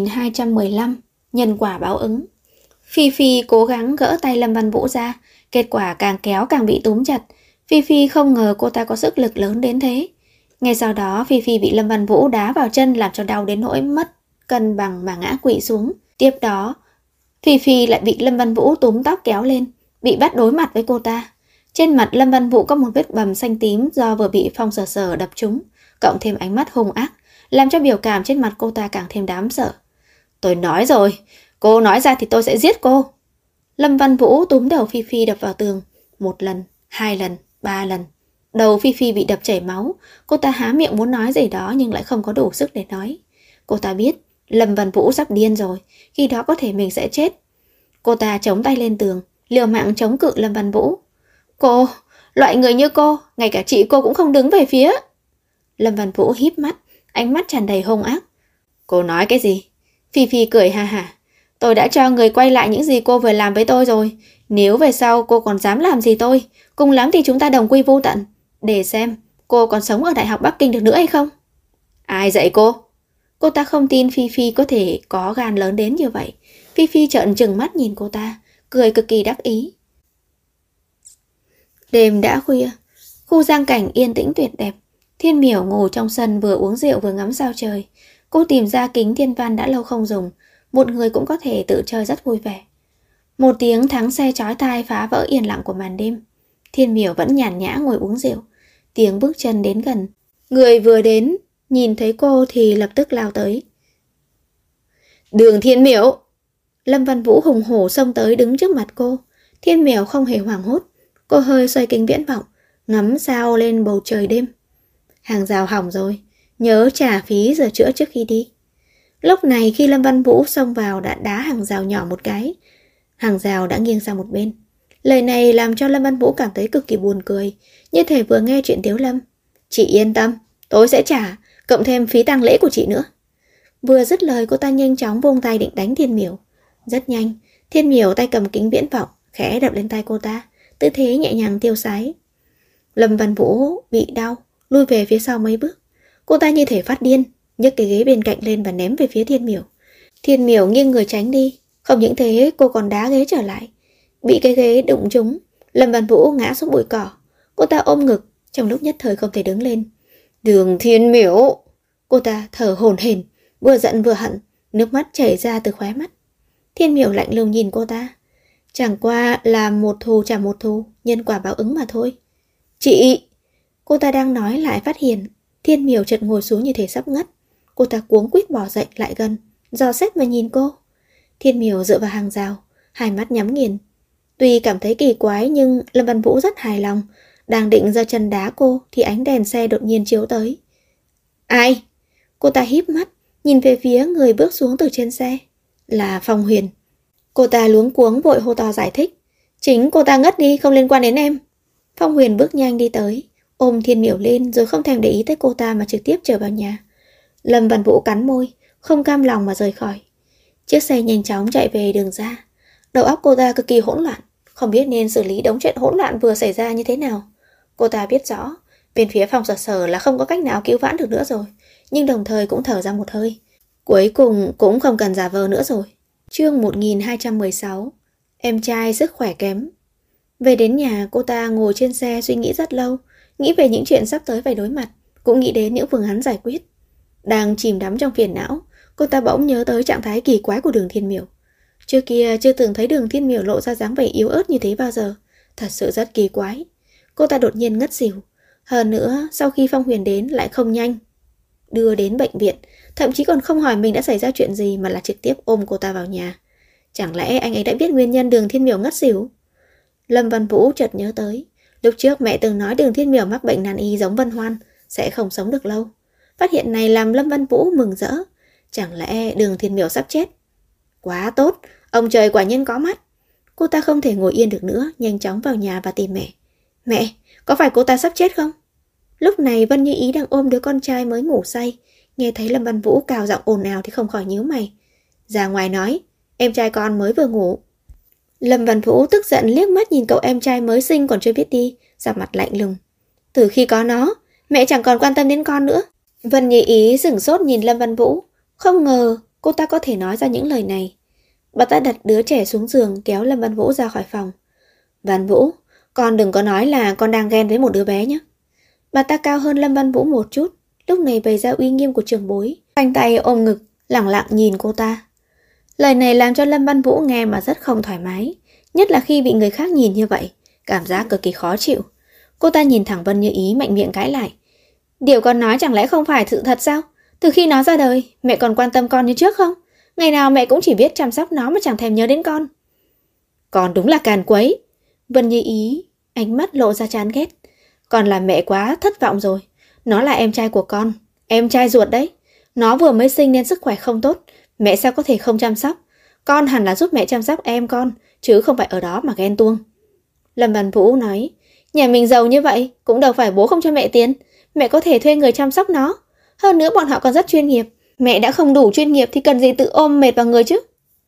1215. Nhân quả báo ứng. Phi Phi cố gắng gỡ tay Lâm Văn Vũ ra, kết quả càng kéo càng bị túm chặt. Phi Phi không ngờ cô ta có sức lực lớn đến thế. Ngay sau đó Phi Phi bị Lâm Văn Vũ đá vào chân, làm cho đau đến nỗi mất cân bằng mà ngã quỵ xuống. Tiếp đó Phi Phi lại bị Lâm Văn Vũ túm tóc kéo lên, bị bắt đối mặt với cô ta. Trên mặt Lâm Văn Vũ có một vết bầm xanh tím do vừa bị Phong Sở Sở đập trúng, cộng thêm ánh mắt hung ác, làm cho biểu cảm trên mặt cô ta càng thêm đáng sợ. Tôi nói rồi, cô nói ra thì tôi sẽ giết cô. Lâm Văn Vũ túm đầu Phi Phi đập vào tường. 1 lần, 2 lần, 3 lần. Đầu Phi Phi bị đập chảy máu. Cô ta há miệng muốn nói gì đó nhưng lại không có đủ sức để nói. Cô ta biết Lâm Văn Vũ sắp điên rồi, khi đó có thể mình sẽ chết. Cô ta chống tay lên tường, liều mạng chống cự Lâm Văn Vũ. Cô, loại người như cô, ngay cả chị cô cũng không đứng về phía. Lâm Văn Vũ híp mắt, ánh mắt tràn đầy hung ác. Cô nói cái gì? Phi Phi cười ha hả. Tôi đã cho người quay lại những gì cô vừa làm với tôi rồi. Nếu về sau cô còn dám làm gì tôi, cùng lắm thì chúng ta đồng quy vô tận. Để xem cô còn sống ở Đại học Bắc Kinh được nữa hay không? Ai dạy cô? Cô ta không tin Phi Phi có thể có gan lớn đến như vậy. Phi Phi trợn trừng mắt nhìn cô ta, cười cực kỳ đắc ý. Đêm đã khuya, khu giang cảnh yên tĩnh tuyệt đẹp. Thiên Miểu ngồi trong sân vừa uống rượu vừa ngắm sao trời. Cô tìm ra kính thiên văn đã lâu không dùng, một người cũng có thể tự chơi rất vui vẻ. Một tiếng thắng xe chói tai phá vỡ yên lặng của màn đêm. Thiên Miểu vẫn nhàn nhã ngồi uống rượu. Tiếng bước chân đến gần. Người vừa đến, nhìn thấy cô thì lập tức lao tới. Đường Thiên Miểu! Lâm Văn Vũ hùng hổ xông tới đứng trước mặt cô. Thiên Miểu không hề hoảng hốt. Cô hơi xoay kính viễn vọng, ngắm sao lên bầu trời đêm. Hàng rào hỏng rồi, nhớ trả phí sửa chữa trước khi đi. Lúc này khi Lâm Văn Vũ xông vào đã đá hàng rào nhỏ một cái. Hàng rào đã nghiêng sang một bên. Lời này làm cho Lâm Văn Vũ cảm thấy cực kỳ buồn cười, như thể vừa nghe chuyện Tiếu Lâm. Chị yên tâm, tôi sẽ trả, cộng thêm phí tang lễ của chị nữa. Vừa dứt lời cô ta nhanh chóng vung tay định đánh Thiên Miểu. Rất nhanh, Thiên Miểu tay cầm kính viễn vọng, khẽ đập lên tay cô ta, tư thế nhẹ nhàng tiêu sái. Lâm Văn Vũ bị đau, lui về phía sau mấy bước. Cô ta như thể phát điên, nhấc cái ghế bên cạnh lên và ném về phía Thiên Miểu. Thiên Miểu nghiêng người tránh đi, không những thế cô còn đá ghế trở lại. Bị cái ghế đụng trúng, Lâm Văn Vũ ngã xuống bụi cỏ. Cô ta ôm ngực, trong lúc nhất thời không thể đứng lên. Đường Thiên Miểu! Cô ta thở hổn hển, vừa giận vừa hận, nước mắt chảy ra từ khóe mắt. Thiên Miểu lạnh lùng nhìn cô ta. Chẳng qua là một thù trả một thù, nhân quả báo ứng mà thôi. Chị! Cô ta đang nói lại phát hiện Thiên Miểu chợt ngồi xuống như thể sắp ngất. Cô ta cuống quýt bỏ dậy lại gần, dò xét và nhìn cô. Thiên Miểu dựa vào hàng rào, hai mắt nhắm nghiền. Tuy cảm thấy kỳ quái nhưng Lâm Văn Vũ rất hài lòng. Đang định giơ chân đá cô thì ánh đèn xe đột nhiên chiếu tới. Ai? Cô ta híp mắt, nhìn về phía người bước xuống từ trên xe. Là Phong Huyền. Cô ta luống cuống vội hô to giải thích. Chính cô ta ngất đi, không liên quan đến em. Phong Huyền bước nhanh đi tới, ôm Thiên Miểu lên rồi không thèm để ý tới cô ta mà trực tiếp trở vào nhà. Lâm Văn Vũ cắn môi, không cam lòng mà rời khỏi. Chiếc xe nhanh chóng chạy về đường ra. Đầu óc cô ta cực kỳ hỗn loạn, không biết nên xử lý đống chuyện hỗn loạn vừa xảy ra như thế nào. Cô ta biết rõ bên phía Phong Sở là không có cách nào cứu vãn được nữa rồi, nhưng đồng thời cũng thở ra một hơi. Cuối cùng cũng không cần giả vờ nữa rồi. Chương 1216. Em trai sức khỏe kém. Về đến nhà, cô ta ngồi trên xe suy nghĩ rất lâu, nghĩ về những chuyện sắp tới phải đối mặt, cũng nghĩ đến những phương án giải quyết. Đang chìm đắm trong phiền não, cô ta bỗng nhớ tới trạng thái kỳ quái của Đường Thiên Miểu. Trước kia chưa từng thấy Đường Thiên Miểu lộ ra dáng vẻ yếu ớt như thế bao giờ, thật sự rất kỳ quái. Cô ta đột nhiên ngất xỉu. Hơn nữa, sau khi Phong Huyền đến lại không nhanh đưa đến bệnh viện, thậm chí còn không hỏi mình đã xảy ra chuyện gì mà là trực tiếp ôm cô ta vào nhà. Chẳng lẽ anh ấy đã biết nguyên nhân Đường Thiên Miểu ngất xỉu? Lâm Văn Vũ chợt nhớ tới, lúc trước mẹ từng nói Đường Thiên Miểu mắc bệnh nan y giống Vân Hoan, sẽ không sống được lâu. Phát hiện này làm Lâm Văn Vũ mừng rỡ. Chẳng lẽ Đường Thiên Miểu sắp chết? Quá tốt, ông trời quả nhiên có mắt. Cô ta không thể ngồi yên được nữa, nhanh chóng vào nhà và tìm mẹ. Mẹ, có phải cô ta sắp chết không? Lúc này Vân Như Ý đang ôm đứa con trai mới ngủ say, nghe thấy Lâm Văn Vũ cào giọng ồn ào thì không khỏi nhíu mày. Ra ngoài nói, em trai con mới vừa ngủ. Lâm Văn Vũ tức giận liếc mắt nhìn cậu em trai mới sinh còn chưa biết đi, sắc mặt lạnh lùng. Từ khi có nó, mẹ chẳng còn quan tâm đến con nữa. Vân Như Ý sửng sốt nhìn Lâm Văn Vũ, không ngờ cô ta có thể nói ra những lời này. Bà ta đặt đứa trẻ xuống giường kéo Lâm Văn Vũ ra khỏi phòng. Văn Vũ, con đừng có nói là con đang ghen với một đứa bé nhé. Bà ta cao hơn Lâm Văn Vũ một chút, lúc này bày ra uy nghiêm của trưởng bối, khoanh tay ôm ngực, lẳng lặng nhìn cô ta. Lời này làm cho Lâm Văn Vũ nghe mà rất không thoải mái, nhất là khi bị người khác nhìn như vậy, cảm giác cực kỳ khó chịu. Cô ta nhìn thẳng Vân Như Ý mạnh miệng cãi lại. Điều con nói chẳng lẽ không phải sự thật sao? Từ khi nó ra đời, mẹ còn quan tâm con như trước không? Ngày nào mẹ cũng chỉ biết chăm sóc nó mà chẳng thèm nhớ đến con. Con đúng là càn quấy. Vân Như Ý, ánh mắt lộ ra chán ghét. Con làm mẹ quá thất vọng rồi. Nó là em trai của con, em trai ruột đấy. Nó vừa mới sinh nên sức khỏe không tốt, mẹ sao có thể không chăm sóc? Con hẳn là giúp mẹ chăm sóc em con, chứ không phải ở đó mà ghen tuông. Lâm Văn Vũ nói, nhà mình giàu như vậy, cũng đâu phải bố không cho mẹ tiền. Mẹ có thể thuê người chăm sóc nó. Hơn nữa bọn họ còn rất chuyên nghiệp. Mẹ đã không đủ chuyên nghiệp thì cần gì tự ôm mệt vào người chứ.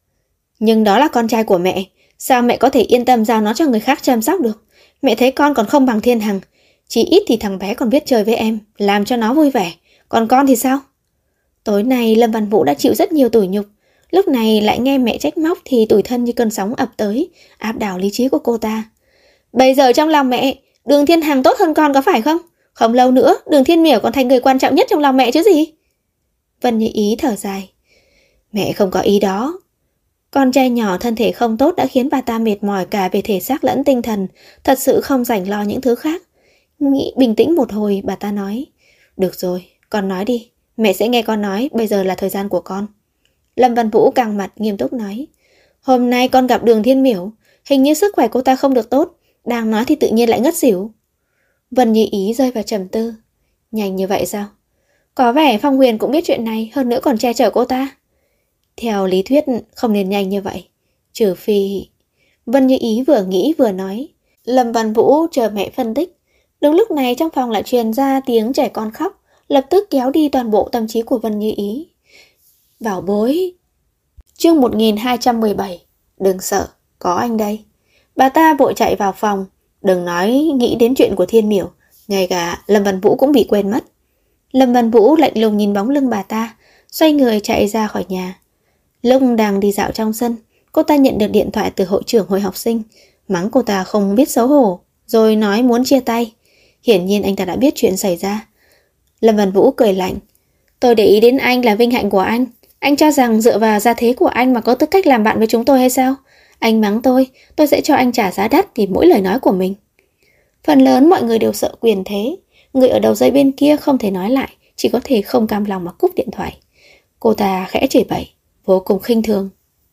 Nhưng đó là con trai của mẹ, sao mẹ có thể yên tâm giao nó cho người khác chăm sóc được? Mẹ thấy con còn không bằng Thiên Hằng. Chỉ ít thì thằng bé còn biết chơi với em, làm cho nó vui vẻ. Còn con thì sao? Tối nay Lâm Văn Vũ đã chịu rất nhiều tủi nhục. Lúc này lại nghe mẹ trách móc thì tủi thân như cơn sóng ập tới, áp đảo lý trí của cô ta. Bây giờ trong lòng mẹ, Đường Thiên Hằng tốt hơn con có phải không? Không lâu nữa, Đường Thiên Miểu còn thành người quan trọng nhất trong lòng mẹ chứ gì? Vân Như Ý thở dài. Mẹ không có ý đó. Con trai nhỏ thân thể không tốt đã khiến bà ta mệt mỏi cả về thể xác lẫn tinh thần, thật sự không rảnh lo những thứ khác. Nghĩ bình tĩnh một hồi, bà ta nói. Được rồi, con nói đi. Mẹ sẽ nghe con nói, bây giờ là thời gian của con. Lâm Văn Vũ căng mặt nghiêm túc nói. Hôm nay con gặp Đường Thiên Miểu, hình như sức khỏe cô ta không được tốt, đang nói thì tự nhiên lại ngất xỉu. Vân Như Ý rơi vào trầm tư. Nhanh như vậy sao? Có vẻ Phong Huyền cũng biết chuyện này, hơn nữa còn che chở cô ta. Theo lý thuyết không nên nhanh như vậy, trừ phi... Vân Như Ý vừa nghĩ vừa nói. Lâm Văn Vũ chờ mẹ phân tích. Đúng lúc này trong phòng lại truyền ra tiếng trẻ con khóc, lập tức kéo đi toàn bộ tâm trí của Vân Như Ý. Bảo bối. Chương 1217. Đừng sợ, có anh đây. Bà ta vội chạy vào phòng. Đừng nói nghĩ đến chuyện của Thiên Miểu, ngay cả Lâm Văn Vũ cũng bị quên mất. Lâm Văn Vũ lạnh lùng nhìn bóng lưng bà ta, xoay người chạy ra khỏi nhà. Lúc đang đi dạo trong sân, cô ta nhận được điện thoại từ hội trưởng hội học sinh, mắng cô ta không biết xấu hổ, rồi nói muốn chia tay. Hiển nhiên anh ta đã biết chuyện xảy ra. Lâm Văn Vũ cười lạnh. Tôi để ý đến anh là vinh hạnh của anh. Anh cho rằng dựa vào gia thế của anh mà có tư cách làm bạn với chúng tôi hay sao? Anh mắng tôi sẽ cho anh trả giá đắt vì mỗi lời nói của mình. Phần lớn mọi người đều sợ quyền thế. Người ở đầu dây bên kia không thể nói lại, chỉ có thể không cam lòng mà cúp điện thoại. Cô ta khẽ chửi bậy, vô cùng khinh thường.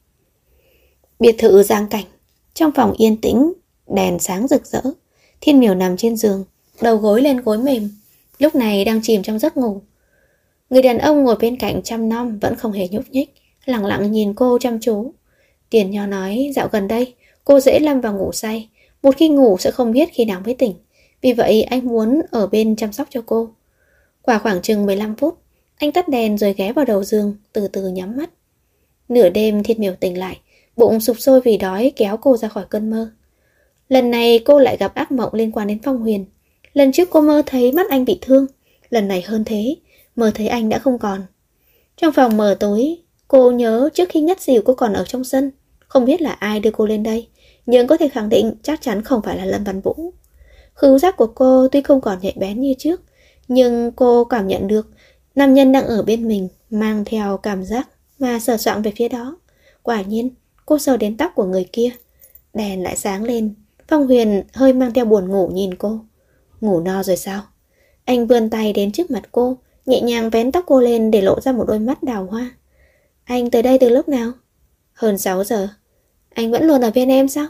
Biệt thự Giang Cảnh. Trong phòng yên tĩnh, đèn sáng rực rỡ. Thiên Miểu nằm trên giường, đầu gối lên gối mềm, lúc này đang chìm trong giấc ngủ. Người đàn ông ngồi bên cạnh chăm nom vẫn không hề nhúc nhích, lặng lặng nhìn cô chăm chú. Tiền Nho nói dạo gần đây cô dễ lâm vào ngủ say, một khi ngủ sẽ không biết khi nào mới tỉnh. Vì vậy anh muốn ở bên chăm sóc cho cô. Qua khoảng chừng 15 phút, anh tắt đèn rồi ghé vào đầu giường, từ từ nhắm mắt. Nửa đêm Thiên Miểu tỉnh lại, bụng sụp sôi vì đói kéo cô ra khỏi cơn mơ. Lần này cô lại gặp ác mộng liên quan đến Phong Huyền. Lần trước cô mơ thấy mắt anh bị thương, lần này hơn thế, mơ thấy anh đã không còn. Trong phòng mờ tối, cô nhớ trước khi ngất xỉu cô còn ở trong sân. Không biết là ai đưa cô lên đây, nhưng có thể khẳng định chắc chắn không phải là Lâm Văn Vũ. Khứu giác của cô tuy không còn nhạy bén như trước, nhưng cô cảm nhận được nam nhân đang ở bên mình, mang theo cảm giác và sờ soạng về phía đó. Quả nhiên, cô sờ đến tóc của người kia. Đèn lại sáng lên. Phong Huyền hơi mang theo buồn ngủ nhìn cô. Ngủ no rồi sao? Anh vươn tay đến trước mặt cô, nhẹ nhàng vén tóc cô lên để lộ ra một đôi mắt đào hoa. Anh tới đây từ lúc nào? Hơn 6 giờ. Anh vẫn luôn ở bên em sao?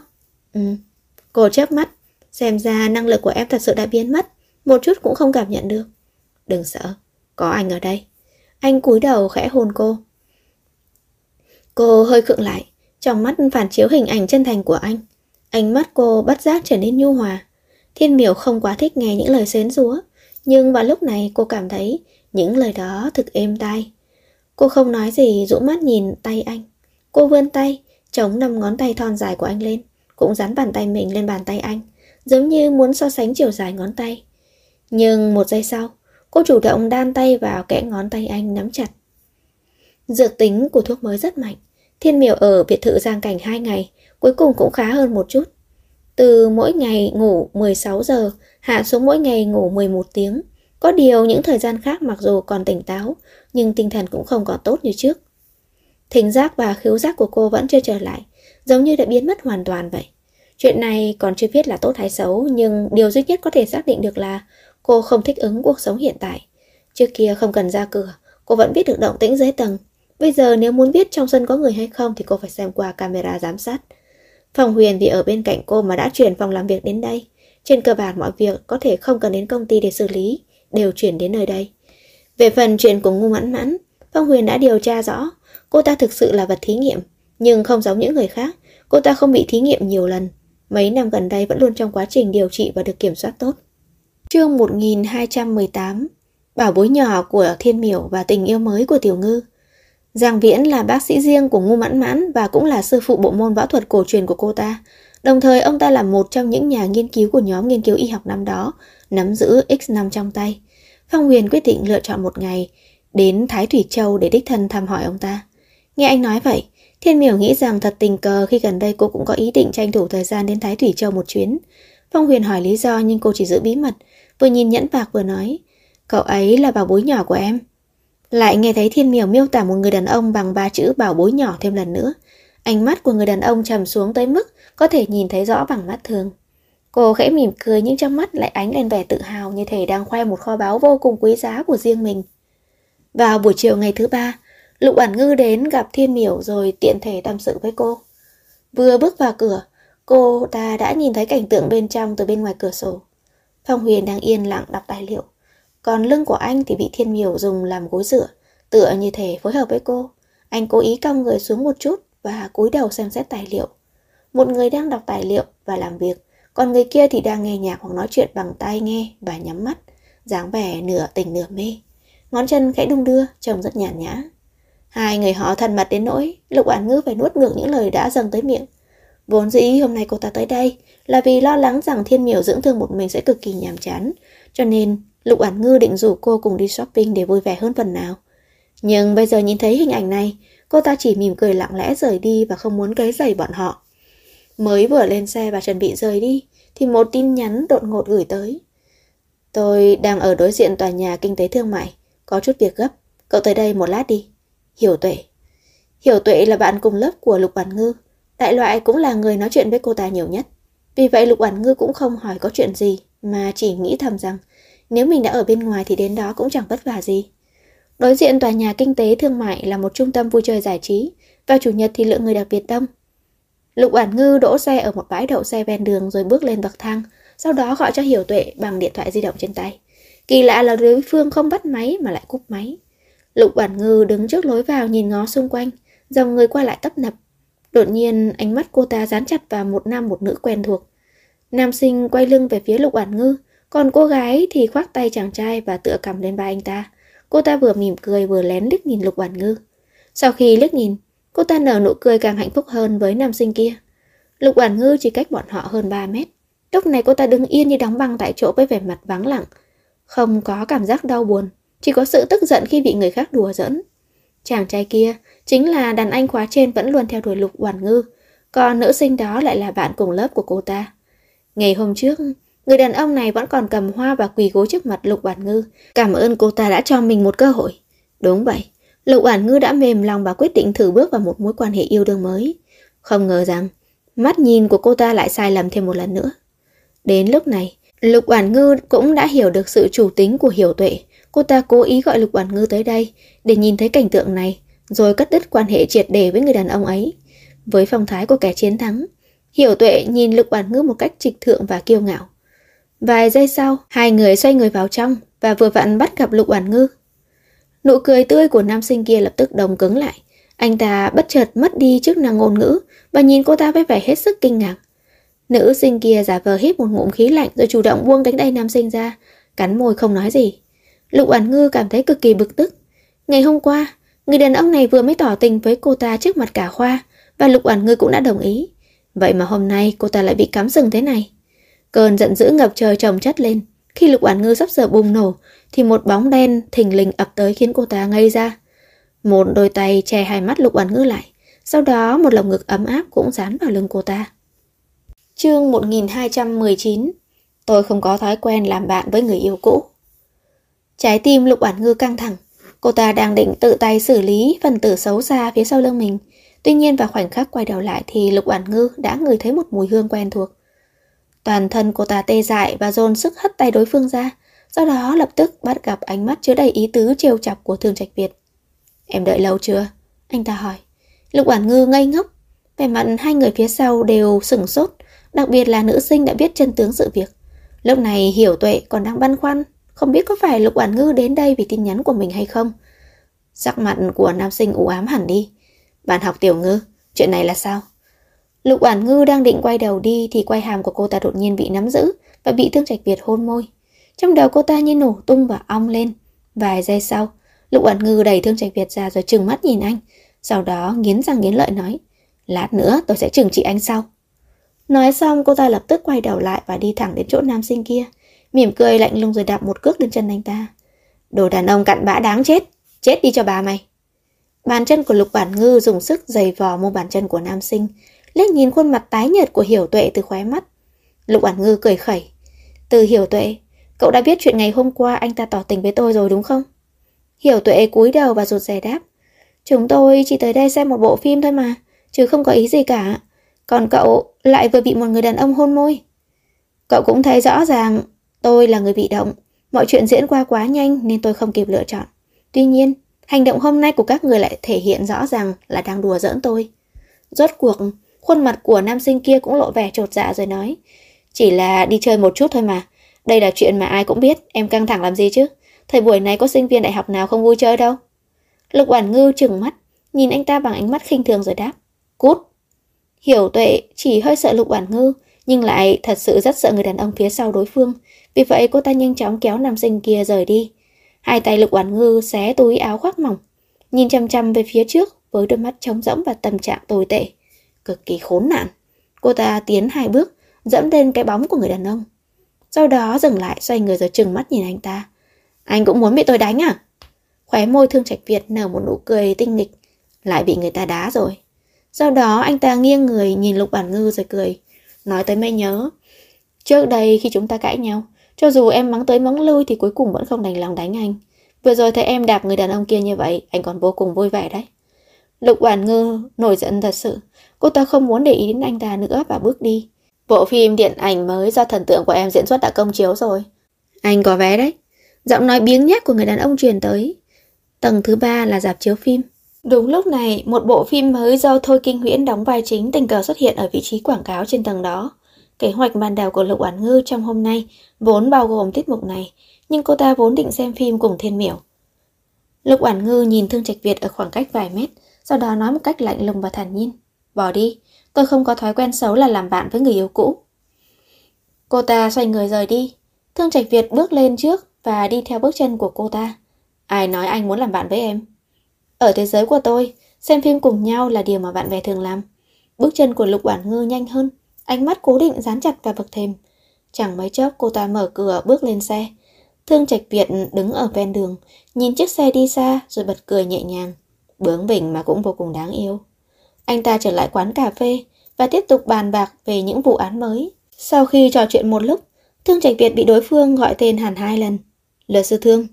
Cô chớp mắt. Xem ra năng lực của em thật sự đã biến mất, một chút cũng không cảm nhận được. Đừng sợ, có anh ở đây. Anh cúi đầu khẽ hôn cô. Cô hơi khựng lại, trong mắt phản chiếu hình ảnh chân thành của anh. Ánh mắt cô bất giác trở nên nhu hòa. Thiên Miểu không quá thích nghe những lời xến xúa, nhưng vào lúc này cô cảm thấy những lời đó thực êm tai. Cô không nói gì, dụ mắt nhìn tay anh. Cô vươn tay, chống 5 ngón tay thon dài của anh lên, cũng dán bàn tay mình lên bàn tay anh, giống như muốn so sánh chiều dài ngón tay. Nhưng một giây sau, cô chủ động đan tay vào kẽ ngón tay anh nắm chặt. Dược tính của thuốc mới rất mạnh. Thiên Miểu ở biệt thự Giang Cảnh 2 ngày, cuối cùng cũng khá hơn một chút. Từ mỗi ngày ngủ 16 giờ, hạ xuống mỗi ngày ngủ 11 tiếng. Có điều những thời gian khác mặc dù còn tỉnh táo, nhưng tinh thần cũng không còn tốt như trước. Thính giác và khứu giác của cô vẫn chưa trở lại, giống như đã biến mất hoàn toàn vậy. Chuyện này còn chưa biết là tốt hay xấu, nhưng điều duy nhất có thể xác định được là cô không thích ứng cuộc sống hiện tại. Trước kia không cần ra cửa, cô vẫn biết được động tĩnh dưới tầng. Bây giờ nếu muốn biết trong sân có người hay không thì cô phải xem qua camera giám sát. Phong Huyền vì ở bên cạnh cô mà đã chuyển phòng làm việc đến đây. Trên cơ bản mọi việc có thể không cần đến công ty để xử lý, đều chuyển đến nơi đây. Về phần chuyện của Ngô Mãn Mãn, Phong Huyền đã điều tra rõ. Cô ta thực sự là vật thí nghiệm, nhưng không giống những người khác, cô ta không bị thí nghiệm nhiều lần. Mấy năm gần đây vẫn luôn trong quá trình điều trị và được kiểm soát tốt. Chương 1218. Bảo bối nhỏ của Thiên Miểu và tình yêu mới của Tiểu Ngư. Giang Viễn là bác sĩ riêng của Ngô Mãn Mãn và cũng là sư phụ bộ môn võ thuật cổ truyền của cô ta. Đồng thời ông ta là một trong những nhà nghiên cứu của nhóm nghiên cứu y học năm đó, nắm giữ X5 trong tay. Phong Huyền quyết định lựa chọn một ngày đến Thái Thủy Châu để đích thân thăm hỏi ông ta. Nghe anh nói vậy, Thiên Miểu nghĩ rằng thật tình cờ khi gần đây cô cũng có ý định tranh thủ thời gian đến Thái Thủy Châu một chuyến. Phong Huyền hỏi lý do nhưng cô chỉ giữ bí mật, vừa nhìn nhẫn bạc vừa nói, cậu ấy là bảo bối nhỏ của em. Lại nghe thấy Thiên Miểu miêu tả một người đàn ông bằng 3 chữ bảo bối nhỏ thêm lần nữa. Ánh mắt của người đàn ông trầm xuống tới mức có thể nhìn thấy rõ bằng mắt thường. Cô khẽ mỉm cười nhưng trong mắt lại ánh lên vẻ tự hào như thể đang khoe một kho báu vô cùng quý giá của riêng mình. Vào buổi chiều ngày thứ 3, Lục Oản Ngư đến gặp Thiên Miểu rồi tiện thể tâm sự với cô. Vừa bước vào cửa, cô ta đã nhìn thấy cảnh tượng bên trong từ bên ngoài cửa sổ. Phong Huyền đang yên lặng đọc tài liệu, còn lưng của anh thì bị Thiên Miểu dùng làm gối dựa, tựa như thể phối hợp với cô. Anh cố ý cong người xuống một chút và cúi đầu xem xét tài liệu. Một người đang đọc tài liệu và làm việc, còn người kia thì đang nghe nhạc hoặc nói chuyện bằng tai nghe và nhắm mắt, dáng vẻ nửa tỉnh nửa mê. Ngón chân khẽ đung đưa, trông rất nhàn nhã. Hai người họ thân mật đến nỗi Lục Oản Ngư phải nuốt ngược những lời đã dâng tới miệng. Vốn dĩ hôm nay cô ta tới đây là vì lo lắng rằng Thiên Miểu dưỡng thương một mình sẽ cực kỳ nhàm chán, cho nên Lục Oản Ngư định rủ cô cùng đi shopping để vui vẻ hơn phần nào. Nhưng bây giờ nhìn thấy hình ảnh này, cô ta chỉ mỉm cười lặng lẽ rời đi và không muốn quấy rầy bọn họ. Mới vừa lên xe và chuẩn bị rời đi thì một tin nhắn đột ngột gửi tới. Tôi đang ở đối diện tòa nhà kinh tế thương mại, có chút việc gấp, cậu tới đây một lát đi. Hiểu Tuệ. Hiểu Tuệ là bạn cùng lớp của Lục Oản Ngư, đại loại cũng là người nói chuyện với cô ta nhiều nhất. Vì vậy Lục Oản Ngư cũng không hỏi có chuyện gì, mà chỉ nghĩ thầm rằng nếu mình đã ở bên ngoài thì đến đó cũng chẳng vất vả gì. Đối diện tòa nhà kinh tế thương mại là một trung tâm vui chơi giải trí, vào chủ nhật thì lượng người đặc biệt đông. Lục Oản Ngư đỗ xe ở một bãi đậu xe ven đường rồi bước lên bậc thang, sau đó gọi cho Hiểu Tuệ bằng điện thoại di động trên tay. Kỳ lạ là đối phương không bắt máy mà lại cúp máy. Lục Oản Ngư đứng trước lối vào nhìn ngó xung quanh, dòng người qua lại tấp nập. Đột nhiên ánh mắt cô ta dán chặt vào một nam một nữ quen thuộc. Nam sinh quay lưng về phía Lục Oản Ngư, còn cô gái thì khoác tay chàng trai và tựa cằm lên vai anh ta. Cô ta vừa mỉm cười vừa lén liếc nhìn Lục Oản Ngư. Sau khi liếc nhìn, cô ta nở nụ cười càng hạnh phúc hơn với nam sinh kia. Lục Oản Ngư chỉ cách bọn họ hơn 3 mét. Lúc này cô ta đứng yên như đóng băng tại chỗ với vẻ mặt vắng lặng, không có cảm giác đau buồn, chỉ có sự tức giận khi bị người khác đùa giỡn. Chàng trai kia chính là đàn anh khóa trên vẫn luôn theo đuổi Lục Oản Ngư, còn nữ sinh đó lại là bạn cùng lớp của cô ta. Ngày hôm trước, người đàn ông này vẫn còn cầm hoa và quỳ gối trước mặt Lục Oản Ngư, cảm ơn cô ta đã cho mình một cơ hội. Đúng vậy, Lục Oản Ngư đã mềm lòng và quyết định thử bước vào một mối quan hệ yêu đương mới. Không ngờ rằng mắt nhìn của cô ta lại sai lầm thêm một lần nữa. Đến lúc này, Lục Oản Ngư cũng đã hiểu được sự chủ tính của Hiểu Tuệ. Cô ta cố ý gọi Lục Oản Ngư tới đây để nhìn thấy cảnh tượng này, rồi cắt đứt quan hệ triệt để với người đàn ông ấy. Với phong thái của kẻ chiến thắng, Hiểu Tuệ nhìn Lục Oản Ngư một cách trịch thượng và kiêu ngạo. Vài giây sau, hai người xoay người vào trong và vừa vặn bắt gặp Lục Oản Ngư. Nụ cười tươi của nam sinh kia lập tức đông cứng lại. Anh ta bất chợt mất đi chức năng ngôn ngữ và nhìn cô ta với vẻ hết sức kinh ngạc. Nữ sinh kia giả vờ hít một ngụm khí lạnh rồi chủ động buông cánh tay nam sinh ra, cắn môi không nói gì. Lục Oản Ngư cảm thấy cực kỳ bực tức. Ngày hôm qua, người đàn ông này vừa mới tỏ tình với cô ta trước mặt cả khoa và Lục Oản Ngư cũng đã đồng ý. Vậy mà hôm nay cô ta lại bị cắm sừng thế này. Cơn giận dữ ngập trời chồng chất lên. Khi Lục Oản Ngư sắp sửa bùng nổ thì một bóng đen thình lình ập tới khiến cô ta ngây ra. Một đôi tay che hai mắt Lục Oản Ngư lại, sau đó một lồng ngực ấm áp cũng dán vào lưng cô ta. Chương 1219. Tôi không có thói quen làm bạn với người yêu cũ. Trái tim Lục Oản Ngư căng thẳng. Cô ta đang định tự tay xử lý phần tử xấu xa phía sau lưng mình. Tuy nhiên vào khoảnh khắc quay đầu lại thì Lục Oản Ngư đã ngửi thấy một mùi hương quen thuộc. Toàn thân cô ta tê dại và dồn sức hất tay đối phương ra. Sau đó lập tức bắt gặp ánh mắt chứa đầy ý tứ trêu chọc của Thương Trạch Việt. Em đợi lâu chưa? Anh ta hỏi. Lục Oản Ngư ngây ngốc. Vẻ mặt hai người phía sau đều sửng sốt, đặc biệt là nữ sinh đã biết chân tướng sự việc. Lúc này Hiểu Tuệ còn đang băn khoăn, không biết có phải Lục Oản Ngư đến đây vì tin nhắn của mình hay không. Sắc mặt của nam sinh u ám hẳn đi. Bạn học Tiểu Ngư, chuyện này là sao? Lục Oản Ngư đang định quay đầu đi thì quai hàm của cô ta đột nhiên bị nắm giữ và bị Thương Trạch Việt hôn môi. Trong đầu cô ta như nổ tung và ong lên. Vài giây sau, Lục Oản Ngư đẩy Thương Trạch Việt ra rồi trừng mắt nhìn anh, sau đó nghiến răng nghiến lợi nói: "Lát nữa tôi sẽ trừng trị anh sau." Nói xong cô ta lập tức quay đầu lại và đi thẳng đến chỗ nam sinh kia, mỉm cười lạnh lùng rồi đạp một cước lên chân anh ta. Đồ đàn ông cặn bã đáng chết, chết đi cho bà mày. Bàn chân của Lục Bản Ngư dùng sức giày vò mu bàn chân của nam sinh, liếc nhìn khuôn mặt tái nhợt của Hiểu Tuệ từ khóe mắt. Lục Bản Ngư cười khẩy. Từ Hiểu Tuệ, cậu đã biết chuyện ngày hôm qua anh ta tỏ tình với tôi rồi đúng không? Hiểu Tuệ cúi đầu và rụt rè đáp. Chúng tôi chỉ tới đây xem một bộ phim thôi mà, chứ không có ý gì cả. Còn cậu lại vừa bị một người đàn ông hôn môi. Cậu cũng thấy rõ ràng tôi là người bị động. Mọi chuyện diễn qua quá nhanh nên tôi không kịp lựa chọn. Tuy nhiên, hành động hôm nay của các người lại thể hiện rõ ràng là đang đùa giỡn tôi. Rốt cuộc, khuôn mặt của nam sinh kia cũng lộ vẻ chột dạ rồi nói. Chỉ là đi chơi một chút thôi mà. Đây là chuyện mà ai cũng biết, em căng thẳng làm gì chứ. Thời buổi này có sinh viên đại học nào không vui chơi đâu. Lục Oản Ngư trừng mắt, nhìn anh ta bằng ánh mắt khinh thường rồi đáp. Cút. Hiểu Tuệ chỉ hơi sợ Lục Oản Ngư, nhưng lại thật sự rất sợ người đàn ông phía sau đối phương. Vì vậy cô ta nhanh chóng kéo nam sinh kia rời đi. Hai tay Lục Oản Ngư xé túi áo khoác mỏng, nhìn chăm chăm về phía trước với đôi mắt trống rỗng và tâm trạng tồi tệ. Cực kỳ khốn nạn. Cô ta tiến 2 bước, dẫm lên cái bóng của người đàn ông. Sau đó dừng lại, xoay người rồi trừng mắt nhìn anh ta. Anh cũng muốn bị tôi đánh à? Khóe môi Thương Trạch Việt nở một nụ cười tinh nghịch. Lại bị người ta đá rồi. Sau đó anh ta nghiêng người nhìn Lục Bản Ngư rồi cười. Nói tới mới nhớ. Trước đây khi chúng ta cãi nhau, cho dù em mắng tới mắng lui thì cuối cùng vẫn không đành lòng đánh anh. Vừa rồi thấy em đạp người đàn ông kia như vậy, anh còn vô cùng vui vẻ đấy. Lục Bản Ngư nổi giận thật sự. Cô ta không muốn để ý đến anh ta nữa và bước đi. Bộ phim điện ảnh mới do thần tượng của em diễn xuất đã công chiếu rồi. Anh có vé đấy. Giọng nói biếng nhác của người đàn ông truyền tới. Tầng thứ 3 là rạp chiếu phim. Đúng lúc này, một bộ phim mới do Thôi Kinh Huyễn đóng vai chính tình cờ xuất hiện ở vị trí quảng cáo trên tầng đó. Kế hoạch ban đầu của Lục Oản Ngư trong hôm nay vốn bao gồm tiết mục này, nhưng cô ta vốn định xem phim cùng Thiên Miểu. Lục Oản Ngư nhìn Thương Trạch Việt ở khoảng cách vài mét, sau đó nói một cách lạnh lùng và thản nhiên. Bỏ đi, tôi không có thói quen xấu là làm bạn với người yêu cũ. Cô ta xoay người rời đi. Thương Trạch Việt bước lên trước và đi theo bước chân của cô ta. Ai nói anh muốn làm bạn với em? Ở thế giới của tôi, xem phim cùng nhau là điều mà bạn bè thường làm. Bước chân của Lục Oản Ngư nhanh hơn, ánh mắt cố định dán chặt vào bậc thềm. Chẳng mấy chốc cô ta mở cửa bước lên xe. Thương Trạch Việt đứng ở ven đường, nhìn chiếc xe đi xa rồi bật cười nhẹ nhàng. Bướng bỉnh mà cũng vô cùng đáng yêu. Anh ta trở lại quán cà phê và tiếp tục bàn bạc về những vụ án mới. Sau khi trò chuyện một lúc, Thương Trạch Việt bị đối phương gọi tên hẳn 2 lần. Luật sư Thương.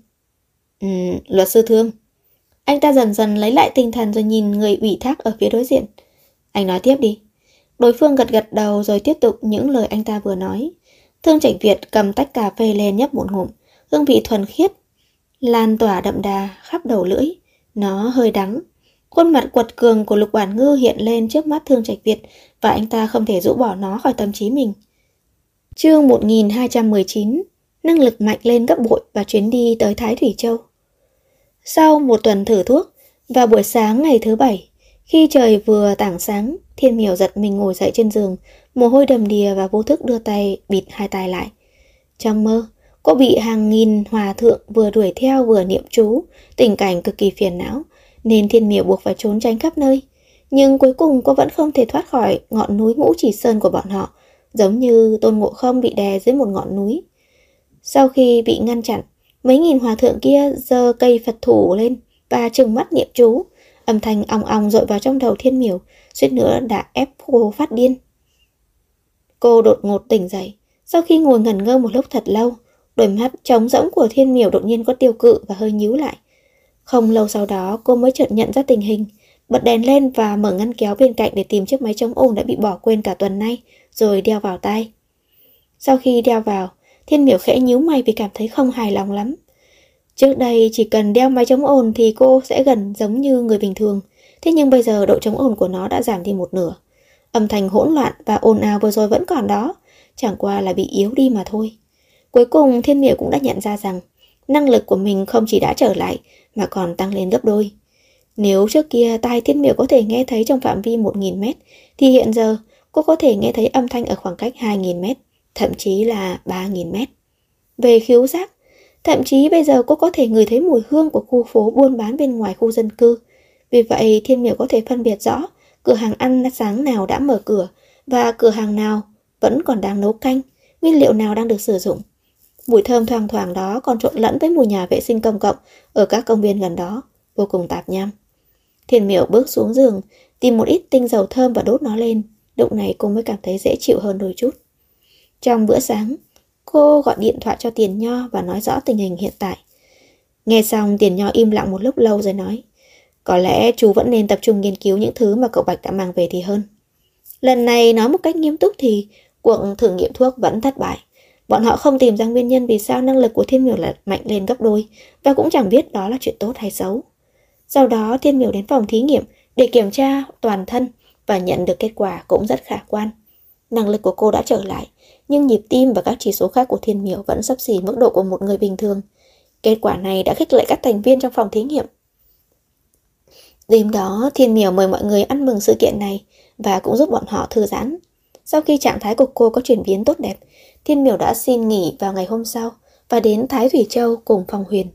Luật sư Thương. Anh ta dần dần lấy lại tinh thần rồi nhìn người ủy thác ở phía đối diện. Anh nói tiếp đi. Đối phương gật gật đầu rồi tiếp tục những lời anh ta vừa nói. Thương Trạch Việt cầm tách cà phê lên nhấp một ngụm. Hương vị thuần khiết, lan tỏa đậm đà khắp đầu lưỡi. Nó hơi đắng. Khuôn mặt quật cường của Lục Oản Ngư hiện lên trước mắt Thương Trạch Việt và anh ta không thể rũ bỏ nó khỏi tâm trí mình. Chương 1219. Năng lực mạnh lên gấp bội và chuyến đi tới Thái Thủy Châu. Sau một tuần thử thuốc, vào buổi sáng ngày thứ 7, khi trời vừa tảng sáng, Thiên Miểu giật mình ngồi dậy trên giường, mồ hôi đầm đìa và vô thức đưa tay bịt hai tai lại. Trong mơ, cô bị hàng nghìn hòa thượng vừa đuổi theo vừa niệm chú, tình cảnh cực kỳ phiền não, nên Thiên Miểu buộc phải trốn tránh khắp nơi. Nhưng cuối cùng cô vẫn không thể thoát khỏi ngọn núi Ngũ Chỉ Sơn của bọn họ, giống như Tôn Ngộ Không bị đè dưới một ngọn núi. Sau khi bị ngăn chặn, mấy nghìn hòa thượng kia giơ cây Phật thủ lên và trừng mắt niệm chú. Âm thanh ong ong dội vào trong đầu Thiên Miểu, suýt nữa đã ép cô phát điên. Cô đột ngột tỉnh dậy. Sau khi ngồi ngẩn ngơ một lúc thật lâu, đôi mắt trống rỗng của Thiên Miểu đột nhiên có tiêu cự và hơi nhíu lại. Không lâu sau đó cô mới chợt nhận ra tình hình, bật đèn lên và mở ngăn kéo bên cạnh để tìm chiếc máy chống ồn đã bị bỏ quên cả tuần nay, rồi đeo vào tai. Sau khi đeo vào, Thiên Miểu khẽ nhíu mày vì cảm thấy không hài lòng lắm. Trước đây chỉ cần đeo máy chống ồn thì cô sẽ gần giống như người bình thường, thế nhưng bây giờ độ chống ồn của nó đã giảm đi một nửa. Âm thanh hỗn loạn và ồn ào vừa rồi vẫn còn đó, chẳng qua là bị yếu đi mà thôi. Cuối cùng Thiên Miểu cũng đã nhận ra rằng năng lực của mình không chỉ đã trở lại mà còn tăng lên gấp đôi. Nếu trước kia tai Thiên Miểu có thể nghe thấy trong phạm vi 1000 mét, thì hiện giờ cô có thể nghe thấy âm thanh ở khoảng cách 2000 mét, thậm chí là 3000 mét. Về khứu giác, thậm chí bây giờ cô có thể ngửi thấy mùi hương của khu phố buôn bán bên ngoài khu dân cư. Vì vậy Thiên Miểu có thể phân biệt rõ cửa hàng ăn sáng nào đã mở cửa và cửa hàng nào vẫn còn đang nấu canh, nguyên liệu nào đang được sử dụng. Mùi thơm thoang thoảng đó còn trộn lẫn với mùi nhà vệ sinh công cộng ở các công viên gần đó, vô cùng tạp nham. Thiên Miểu bước xuống giường, tìm một ít tinh dầu thơm và đốt nó lên. Lúc này cô mới cảm thấy dễ chịu hơn đôi chút. Trong bữa sáng, cô gọi điện thoại cho Tiền Nho và nói rõ tình hình hiện tại. Nghe xong, Tiền Nho im lặng một lúc lâu rồi nói, có lẽ chú vẫn nên tập trung nghiên cứu những thứ mà cậu Bạch đã mang về thì hơn. Lần này nói một cách nghiêm túc thì cuộc thử nghiệm thuốc vẫn thất bại. Bọn họ không tìm ra nguyên nhân vì sao năng lực của Thiên Miểu lại mạnh lên gấp đôi, và cũng chẳng biết đó là chuyện tốt hay xấu. Sau đó Thiên Miểu đến phòng thí nghiệm để kiểm tra toàn thân và nhận được kết quả cũng rất khả quan. Năng lực của cô đã trở lại, nhưng nhịp tim và các chỉ số khác của Thiên Miểu vẫn xấp xỉ mức độ của một người bình thường. Kết quả này đã khích lệ các thành viên trong phòng thí nghiệm. Đêm đó, Thiên Miểu mời mọi người ăn mừng sự kiện này và cũng giúp bọn họ thư giãn. Sau khi trạng thái của cô có chuyển biến tốt đẹp, Thiên Miểu đã xin nghỉ vào ngày hôm sau và đến Thái Thủy Châu cùng Phong Huyền.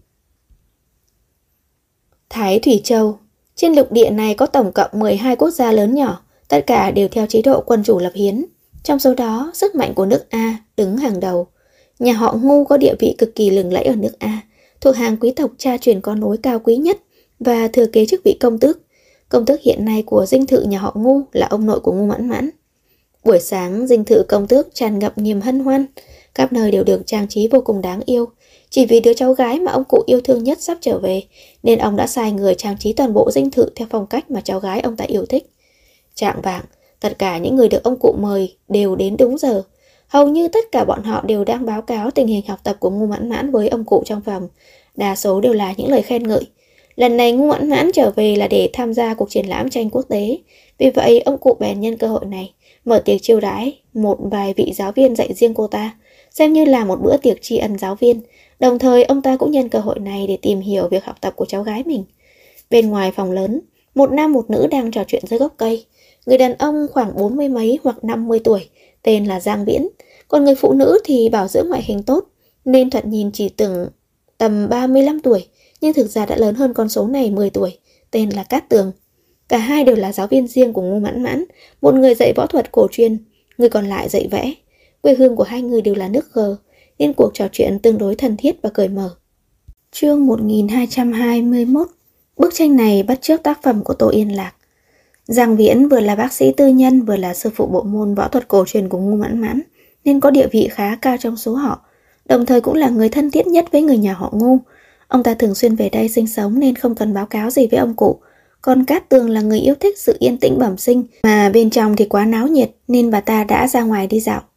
Thái Thủy Châu, trên lục địa này có tổng cộng 12 quốc gia lớn nhỏ, tất cả đều theo chế độ quân chủ lập hiến. Trong số đó, sức mạnh của nước A đứng hàng đầu. Nhà họ Ngu có địa vị cực kỳ lừng lẫy ở nước A, thuộc hàng quý tộc cha truyền con nối cao quý nhất và thừa kế chức vị công tước. Công tước hiện nay của dinh thự nhà họ Ngu là ông nội của Ngu Mãn Mãn. Buổi sáng, dinh thự công tước tràn ngập niềm hân hoan, các nơi đều được trang trí vô cùng đáng yêu. Chỉ vì đứa cháu gái mà ông cụ yêu thương nhất sắp trở về, nên ông đã sai người trang trí toàn bộ dinh thự theo phong cách mà cháu gái ông ta yêu thích. Chạng vạng, tất cả những người được ông cụ mời đều đến đúng giờ. Hầu như tất cả bọn họ đều đang báo cáo tình hình học tập của Ngu Mãn Mãn với ông cụ trong phòng. Đa số đều là những lời khen ngợi. Lần này Ngu Mãn Mãn trở về là để tham gia cuộc triển lãm tranh quốc tế. Vì vậy ông cụ bèn nhân cơ hội này mở tiệc chiêu đãi một vài vị giáo viên dạy riêng cô ta, xem như là một bữa tiệc tri ân giáo viên. Đồng thời ông ta cũng nhân cơ hội này để tìm hiểu việc học tập của cháu gái mình. Bên ngoài phòng lớn, một nam một nữ đang trò chuyện dưới gốc cây. Người đàn ông khoảng 40 mấy hoặc 50 tuổi, tên là Giang Viễn. Còn người phụ nữ thì bảo dưỡng ngoại hình tốt, nên thoạt nhìn chỉ tầm 35 tuổi, nhưng thực ra đã lớn hơn con số này 10 tuổi, tên là Cát Tường. Cả hai đều là giáo viên riêng của Ngu Mãn Mãn, một người dạy võ thuật cổ truyền, người còn lại dạy vẽ. Quê hương của hai người đều là nước G, nên cuộc trò chuyện tương đối thân thiết và cởi mở. Chương 1221. Bức tranh này bắt chước tác phẩm của Tô Yên Lạc. Giang Viễn vừa là bác sĩ tư nhân, vừa là sư phụ bộ môn võ thuật cổ truyền của Ngu Mãn Mãn, nên có địa vị khá cao trong số họ, đồng thời cũng là người thân thiết nhất với người nhà họ Ngu. Ông ta thường xuyên về đây sinh sống nên không cần báo cáo gì với ông cụ. Còn Cát Tường là người yêu thích sự yên tĩnh bẩm sinh, mà bên trong thì quá náo nhiệt nên bà ta đã ra ngoài đi dạo.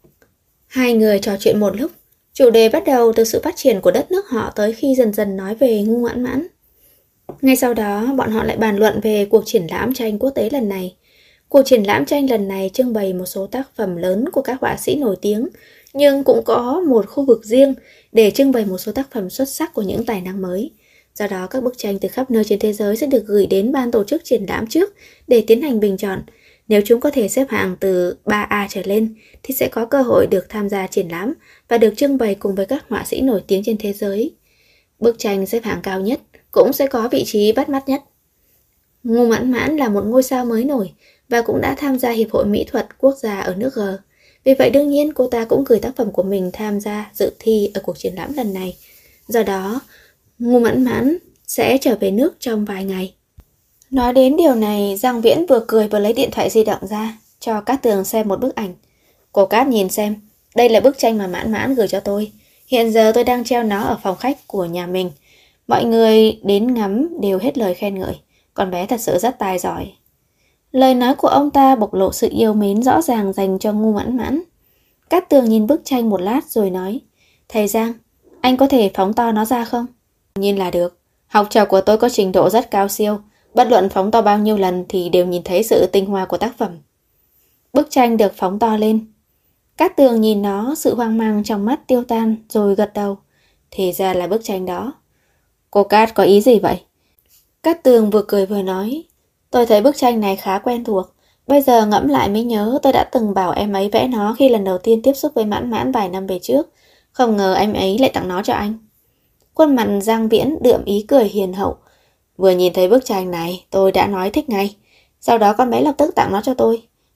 Hai người trò chuyện một lúc, chủ đề bắt đầu từ sự phát triển của đất nước họ tới khi dần dần nói về Ngu Mãn Mãn. Ngay sau đó, bọn họ lại bàn luận về cuộc triển lãm tranh quốc tế lần này. Cuộc triển lãm tranh lần này trưng bày một số tác phẩm lớn của các họa sĩ nổi tiếng, nhưng cũng có một khu vực riêng để trưng bày một số tác phẩm xuất sắc của những tài năng mới. Do đó, các bức tranh từ khắp nơi trên thế giới sẽ được gửi đến ban tổ chức triển lãm trước để tiến hành bình chọn. Nếu chúng có thể xếp hạng từ 3A trở lên thì sẽ có cơ hội được tham gia triển lãm và được trưng bày cùng với các họa sĩ nổi tiếng trên thế giới. Bức tranh xếp hạng cao nhất cũng sẽ có vị trí bắt mắt nhất. Ngu Mãn Mãn là một ngôi sao mới nổi và cũng đã tham gia Hiệp hội Mỹ thuật quốc gia ở nước G. Vì vậy đương nhiên cô ta cũng gửi tác phẩm của mình tham gia dự thi ở cuộc triển lãm lần này. Do đó, Ngu Mãn Mãn sẽ trở về nước trong vài ngày. Nói đến điều này, Giang Viễn vừa cười vừa lấy điện thoại di động ra, cho Cát Tường xem một bức ảnh. Cô Cát nhìn xem, đây là bức tranh mà Mãn Mãn gửi cho tôi. Hiện giờ tôi đang treo nó ở phòng khách của nhà mình. Mọi người đến ngắm đều hết lời khen ngợi. Con bé thật sự rất tài giỏi. Lời nói của ông ta bộc lộ sự yêu mến rõ ràng dành cho Ngu Mãn Mãn. Cát Tường nhìn bức tranh một lát rồi nói, thầy Giang, anh có thể phóng to nó ra không? Nhìn là được. Học trò của tôi có trình độ rất cao siêu. Bất luận phóng to bao nhiêu lần thì đều nhìn thấy sự tinh hoa của tác phẩm. Bức tranh được phóng to lên. Cát Tường nhìn nó, sự hoang mang trong mắt tiêu tan rồi gật đầu. Thì ra là bức tranh đó. Cô Cát có ý gì vậy? Cát Tường vừa cười vừa nói, tôi thấy bức tranh này khá quen thuộc. Bây giờ ngẫm lại mới nhớ tôi đã từng bảo em ấy vẽ nó khi lần đầu tiên tiếp xúc với Mãn Mãn vài năm về trước. Không ngờ em ấy lại tặng nó cho anh. Khuôn mặt Giang Viễn đượm ý cười hiền hậu. Vừa nhìn thấy bức tranh này tôi đã nói thích ngay. Sau đó con bé lập tức tặng nó cho tôi.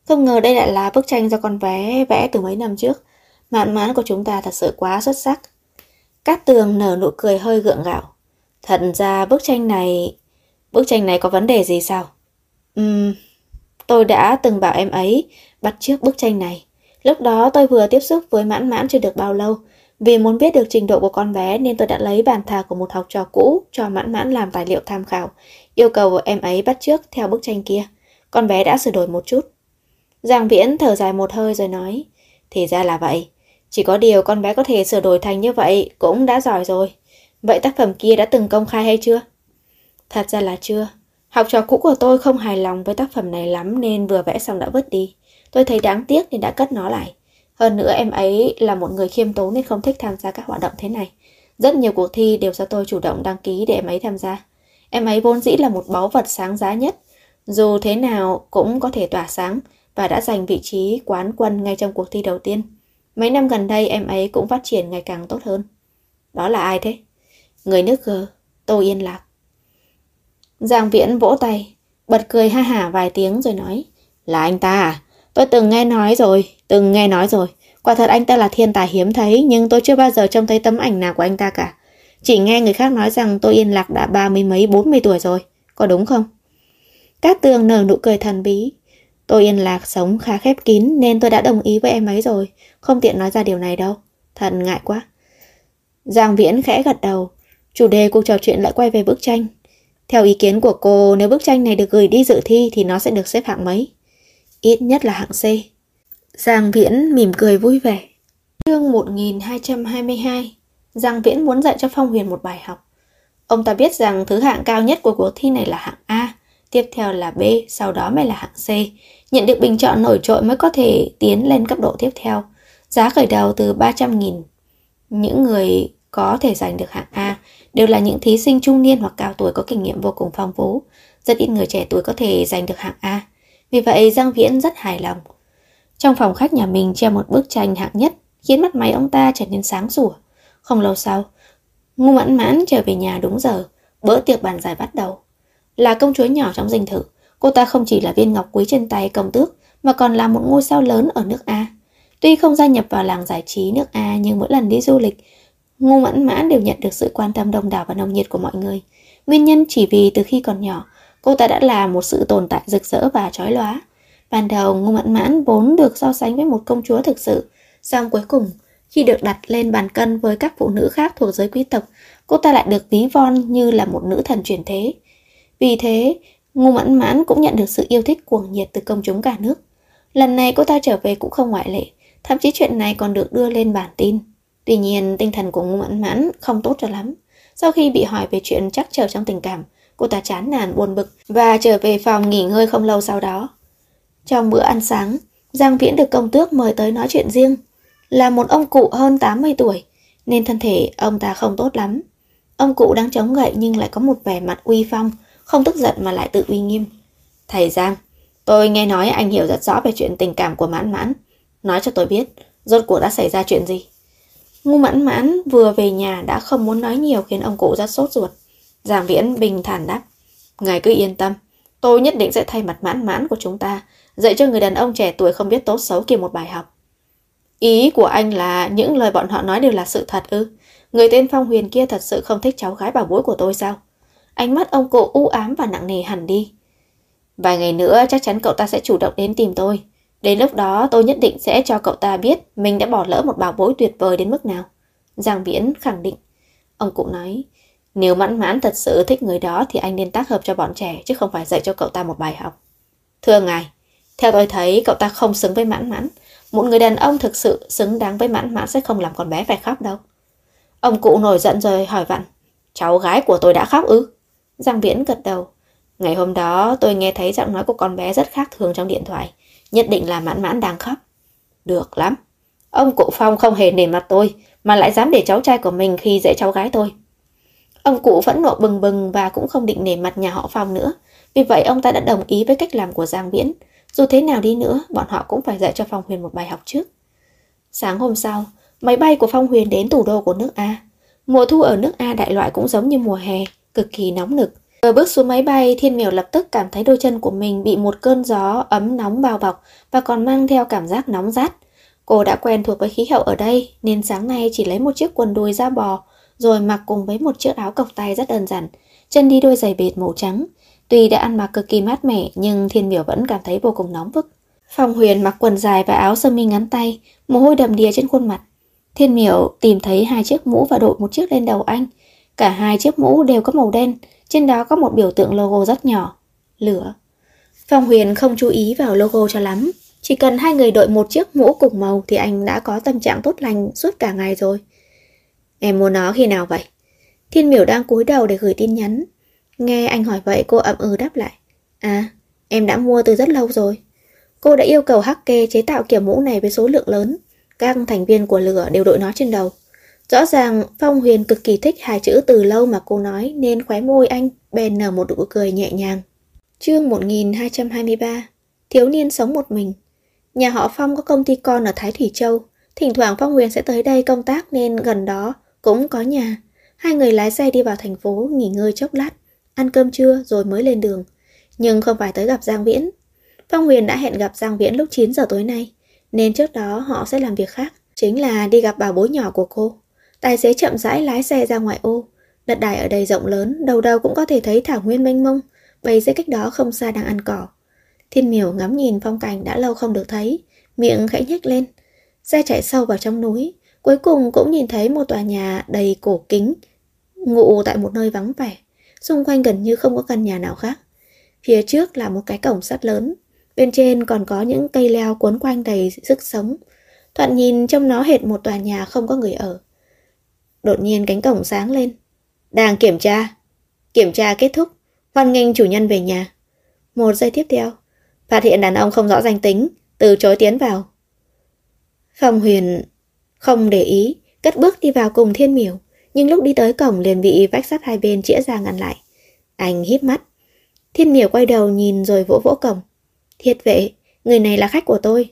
Không ngờ đây lại là bức tranh do con bé vẽ từ mấy năm trước. Mạn mãn của chúng ta thật sự quá xuất sắc. Cát Tường nở nụ cười hơi gượng gạo. Thật ra bức tranh này có vấn đề gì sao? Tôi đã từng bảo em ấy bắt chước bức tranh này. Lúc đó tôi vừa tiếp xúc với Mãn Mãn chưa được bao lâu. Vì muốn biết được trình độ của con bé nên tôi đã lấy bàn thờ của một học trò cũ cho Mãn Mãn làm tài liệu tham khảo, yêu cầu em ấy bắt chước theo bức tranh kia. Con bé đã sửa đổi một chút. Giang Viễn thở dài một hơi rồi nói, thì ra là vậy. Chỉ có điều con bé có thể sửa đổi thành như vậy cũng đã giỏi rồi. Vậy tác phẩm kia đã từng công khai hay chưa? Thật ra là chưa. Học trò cũ của tôi không hài lòng với tác phẩm này lắm nên vừa vẽ xong đã vứt đi. Tôi thấy đáng tiếc nên đã cất nó lại. Hơn nữa em ấy là một người khiêm tốn nên không thích tham gia các hoạt động thế này. Rất nhiều cuộc thi đều do tôi chủ động đăng ký để em ấy tham gia. Em ấy vốn dĩ là một báu vật sáng giá nhất. Dù thế nào cũng có thể tỏa sáng và đã giành vị trí quán quân ngay trong cuộc thi đầu tiên. Mấy năm gần đây em ấy cũng phát triển ngày càng tốt hơn. Đó là ai thế? Người nước G, Tô Yên Lạc. Giang Viễn vỗ tay, bật cười ha hả vài tiếng rồi nói, là anh ta à? Tôi từng nghe nói rồi. Quả thật anh ta là thiên tài hiếm thấy, nhưng tôi chưa bao giờ trông thấy tấm ảnh nào của anh ta cả. Chỉ nghe người khác nói rằng Tô Yên Lạc đã 30 mấy 40 tuổi rồi, có đúng không? Cát Tường nở nụ cười thần bí. Tô Yên Lạc sống khá khép kín nên tôi đã đồng ý với em ấy rồi, không tiện nói ra điều này đâu. Thật ngại quá. Giang Viễn khẽ gật đầu. Chủ đề cuộc trò chuyện lại quay về bức tranh. Theo ý kiến của cô, nếu bức tranh này được gửi đi dự thi thì nó sẽ được xếp hạng mấy? Ít nhất là hạng C. Giang Viễn mỉm cười vui vẻ. Chương 1222. Giang Viễn muốn dạy cho Phong Huyền một bài học. Ông ta biết rằng thứ hạng cao nhất của cuộc thi này là hạng A, tiếp theo là B, sau đó mới là hạng C. Nhận được bình chọn nổi trội mới có thể tiến lên cấp độ tiếp theo. Giá khởi đầu từ 300.000. Những người có thể giành được hạng A đều là những thí sinh trung niên hoặc cao tuổi có kinh nghiệm vô cùng phong phú. Rất ít người trẻ tuổi có thể giành được hạng A. Vì vậy Giang Viễn rất hài lòng. Trong phòng khách nhà mình treo một bức tranh hạng nhất, khiến mắt máy ông ta trở nên sáng sủa. Không lâu sau, Ngô Mãn Mãn trở về nhà đúng giờ. Bữa tiệc bàn giải bắt đầu. Là công chúa nhỏ trong dinh thự, cô ta không chỉ là viên ngọc quý trên tay công tước mà còn là một ngôi sao lớn ở nước A. Tuy không gia nhập vào làng giải trí nước A, nhưng mỗi lần đi du lịch, Ngô Mãn Mãn đều nhận được sự quan tâm đông đảo và nồng nhiệt của mọi người. Nguyên nhân chỉ vì từ khi còn nhỏ, cô ta đã là một sự tồn tại rực rỡ và chói lóa. Ban đầu Ngô Mãn Mãn vốn được so sánh với một công chúa thực sự, song cuối cùng khi được đặt lên bàn cân với các phụ nữ khác thuộc giới quý tộc, cô ta lại được ví von như là một nữ thần chuyển thế. Vì thế, Ngô Mãn Mãn cũng nhận được sự yêu thích cuồng nhiệt từ công chúng cả nước. Lần này cô ta trở về cũng không ngoại lệ, thậm chí chuyện này còn được đưa lên bản tin. Tuy nhiên, tinh thần của Ngô Mãn Mãn không tốt cho lắm. Sau khi bị hỏi về chuyện trắc trở trong tình cảm, cô ta chán nản buồn bực và trở về phòng nghỉ ngơi không lâu sau đó. Trong bữa ăn sáng, Giang Viễn được công tước mời tới nói chuyện riêng. Là một ông cụ hơn 80 tuổi, nên thân thể ông ta không tốt lắm. Ông cụ đang chống gậy nhưng lại có một vẻ mặt uy phong, không tức giận mà lại tự uy nghiêm. Thầy Giang, tôi nghe nói anh hiểu rất rõ về chuyện tình cảm của Mãn Mãn. Nói cho tôi biết, rốt cuộc đã xảy ra chuyện gì? Ngô Mãn Mãn vừa về nhà đã không muốn nói nhiều khiến ông cụ rất sốt ruột. Giang Viễn bình thản đáp, ngài cứ yên tâm, tôi nhất định sẽ thay mặt Mãn Mãn của chúng ta dạy cho người đàn ông trẻ tuổi không biết tốt xấu kia một bài học. Ý của anh là những lời bọn họ nói đều là sự thật ư? Người tên Phong Huyền kia thật sự không thích cháu gái bảo bối của tôi sao? Ánh mắt ông cụ u ám và nặng nề hẳn đi. Vài ngày nữa chắc chắn cậu ta sẽ chủ động đến tìm tôi. Đến lúc đó tôi nhất định sẽ cho cậu ta biết mình đã bỏ lỡ một bảo bối tuyệt vời đến mức nào. Giang Viễn khẳng định. Ông cụ nói, nếu Mãn Mãn thật sự thích người đó thì anh nên tác hợp cho bọn trẻ chứ không phải dạy cho cậu ta một bài học. Thưa ngài, theo tôi thấy cậu ta không xứng với Mãn Mãn. Một người đàn ông thực sự xứng đáng với Mãn Mãn sẽ không làm con bé phải khóc đâu. Ông cụ nổi giận rồi hỏi vặn, cháu gái của tôi đã khóc ư? Giang Viễn gật đầu. Ngày hôm đó tôi nghe thấy giọng nói của con bé rất khác thường trong điện thoại. Nhất định là Mãn Mãn đang khóc. Được lắm. Ông cụ Phong không hề nể mặt tôi, mà lại dám để cháu trai của mình khi dễ cháu gái tôi. Ông cụ phẫn nộ bừng bừng và cũng không định nể mặt nhà họ Phong nữa. Vì vậy ông ta đã đồng ý với cách làm của Giang Viễn. Dù thế nào đi nữa, bọn họ cũng phải dạy cho Phong Huyền một bài học trước. Sáng hôm sau, máy bay của Phong Huyền đến thủ đô của nước A. Mùa thu ở nước A đại loại cũng giống như mùa hè, cực kỳ nóng nực. Vừa bước xuống máy bay, Thiên Miểu lập tức cảm thấy đôi chân của mình bị một cơn gió ấm nóng bao bọc và còn mang theo cảm giác nóng rát. Cô đã quen thuộc với khí hậu ở đây nên sáng nay chỉ lấy một chiếc quần đùi da bò rồi mặc cùng với một chiếc áo cộc tay rất đơn giản, chân đi đôi giày bệt màu trắng. Tuy đã ăn mặc cực kỳ mát mẻ nhưng Thiên Miểu vẫn cảm thấy vô cùng nóng bức. Phong Huyền mặc quần dài và áo sơ mi ngắn tay, mồ hôi đầm đìa trên khuôn mặt. Thiên Miểu tìm thấy 2 chiếc mũ và đội một chiếc lên đầu anh. Cả 2 chiếc mũ đều có màu đen, trên đó có một biểu tượng logo rất nhỏ, lửa. Phong Huyền không chú ý vào logo cho lắm, chỉ cần 2 người đội một chiếc mũ cùng màu thì anh đã có tâm trạng tốt lành suốt cả ngày rồi. Em mua nó khi nào vậy? Thiên Miểu đang cúi đầu để gửi tin nhắn. Nghe anh hỏi vậy cô ậm ừ đáp lại. À, em đã mua từ rất lâu rồi. Cô đã yêu cầu Hake chế tạo kiểu mũ này với số lượng lớn. Các thành viên của lửa đều đội nó trên đầu. Rõ ràng Phong Huyền cực kỳ thích 2 chữ từ lâu mà cô nói nên khóe môi anh bèn nở một nụ cười nhẹ nhàng. Chương 1223. Thiếu niên sống một mình. Nhà họ Phong có công ty con ở Thái Thủy Châu. Thỉnh thoảng Phong Huyền sẽ tới đây công tác nên gần đó cũng có nhà. 2 người lái xe đi vào thành phố nghỉ ngơi chốc lát, ăn cơm trưa rồi mới lên đường. Nhưng không phải tới gặp Giang Viễn. Phong Huyền đã hẹn gặp Giang Viễn lúc 9 giờ tối nay, nên trước đó họ sẽ làm việc khác, chính là đi gặp bảo bối nhỏ của cô. Tài xế chậm rãi lái xe ra ngoại ô. Đất đai ở đây rộng lớn, đầu đầu cũng có thể thấy thảo nguyên mênh mông. Bầy dê cách đó không xa đang ăn cỏ. Thiên Miểu ngắm nhìn phong cảnh đã lâu không được thấy, miệng khẽ nhếch lên. Xe chạy sâu vào trong núi, cuối cùng cũng nhìn thấy một tòa nhà đầy cổ kính, ngụ tại một nơi vắng vẻ. Xung quanh gần như không có căn nhà nào khác. Phía trước là một cái cổng sắt lớn, bên trên còn có những cây leo cuốn quanh đầy sức sống. Thoạt nhìn trông nó hệt một tòa nhà không có người ở. Đột nhiên cánh cổng sáng lên. Đang kiểm tra. Kiểm tra kết thúc. Hoan nghênh chủ nhân về nhà. Một giây tiếp theo, phát hiện đàn ông không rõ danh tính, từ chối tiến vào. Phong Huyền không để ý, cất bước đi vào cùng Thiên Miểu, nhưng lúc đi tới cổng liền bị vách sắt hai bên chĩa ra ngăn lại. Anh híp mắt. Thiên Miểu quay đầu nhìn rồi vỗ vỗ cổng. Thiết vệ, người này là khách của tôi.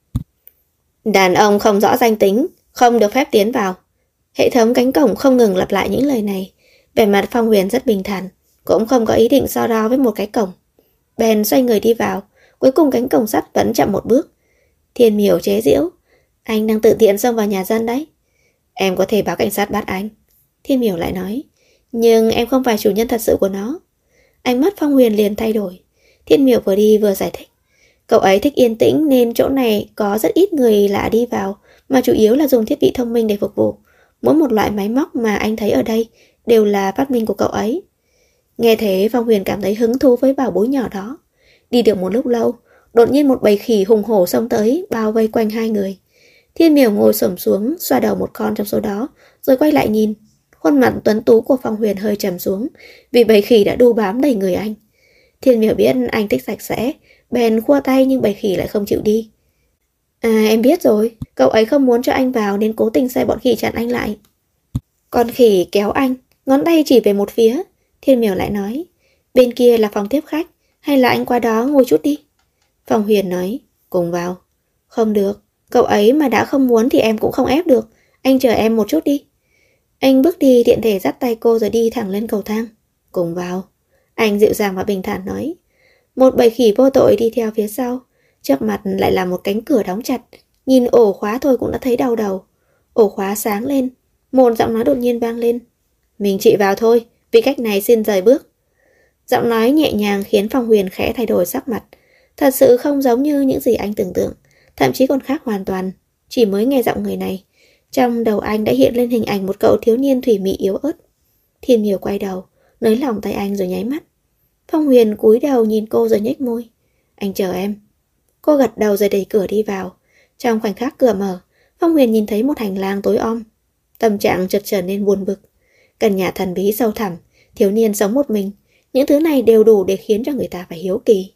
Đàn ông không rõ danh tính, không được phép tiến vào. Hệ thống cánh cổng không ngừng lặp lại những lời này. Vẻ mặt Phong Huyền rất bình thản, cũng không có ý định so đo với một cái cổng. Bèn xoay người đi vào, cuối cùng cánh cổng sắt vẫn chậm một bước. Thiên Miểu chế giễu. Anh đang tự tiện xông vào nhà dân đấy. Em có thể báo cảnh sát bắt anh. Thiên Miểu lại nói. Nhưng em không phải chủ nhân thật sự của nó. Ánh mắt Phong Huyền liền thay đổi. Thiên Miểu vừa đi vừa giải thích. Cậu ấy thích yên tĩnh nên chỗ này có rất ít người lạ đi vào, mà chủ yếu là dùng thiết bị thông minh để phục vụ. Mỗi một loại máy móc mà anh thấy ở đây đều là phát minh của cậu ấy. Nghe thế Phong Huyền cảm thấy hứng thú với bảo bối nhỏ đó. Đi được một lúc lâu, đột nhiên một bầy khỉ hùng hổ xông tới, bao vây quanh 2 người. Thiên Miểu ngồi xổm xuống, xoa đầu một con trong số đó, rồi quay lại nhìn. Khuôn mặt tuấn tú của Phong Huyền hơi trầm xuống, vì bầy khỉ đã đu bám đầy người anh. Thiên Miểu biết anh thích sạch sẽ, bèn khua tay nhưng bầy khỉ lại không chịu đi. À, em biết rồi, cậu ấy không muốn cho anh vào nên cố tình sai bọn khỉ chặn anh lại. Con khỉ kéo anh, ngón tay chỉ về một phía. Thiên Miểu lại nói, bên kia là phòng tiếp khách, hay là anh qua đó ngồi chút đi. Phong Huyền nói, cùng vào. Không được, cậu ấy mà đã không muốn thì em cũng không ép được, anh chờ em một chút đi. Anh bước đi tiện thể dắt tay cô rồi đi thẳng lên cầu thang. Cùng vào. Anh dịu dàng và bình thản nói. Một bầy khỉ vô tội đi theo phía sau. Trước mặt lại là một cánh cửa đóng chặt. Nhìn ổ khóa thôi cũng đã thấy đau đầu. Ổ khóa sáng lên. Một giọng nói đột nhiên vang lên. Mình chị vào thôi, vì cách này xin rời bước. Giọng nói nhẹ nhàng khiến Phong Huyền khẽ thay đổi sắc mặt. Thật sự không giống như những gì anh tưởng tượng. Thậm chí còn khác hoàn toàn. Chỉ mới nghe giọng người này, trong đầu anh đã hiện lên hình ảnh một cậu thiếu niên thủy mị yếu ớt. Thiên Miểu quay đầu, nới lỏng tay anh rồi nháy mắt. Phong Huyền cúi đầu nhìn cô rồi nhếch môi. Anh chờ em. Cô gật đầu rồi đẩy cửa đi vào. Trong khoảnh khắc cửa mở, Phong Huyền nhìn thấy một hành lang tối om. Tâm trạng chợt trở nên buồn bực. Căn nhà thần bí sâu thẳm, thiếu niên sống một mình. Những thứ này đều đủ để khiến cho người ta phải hiếu kỳ.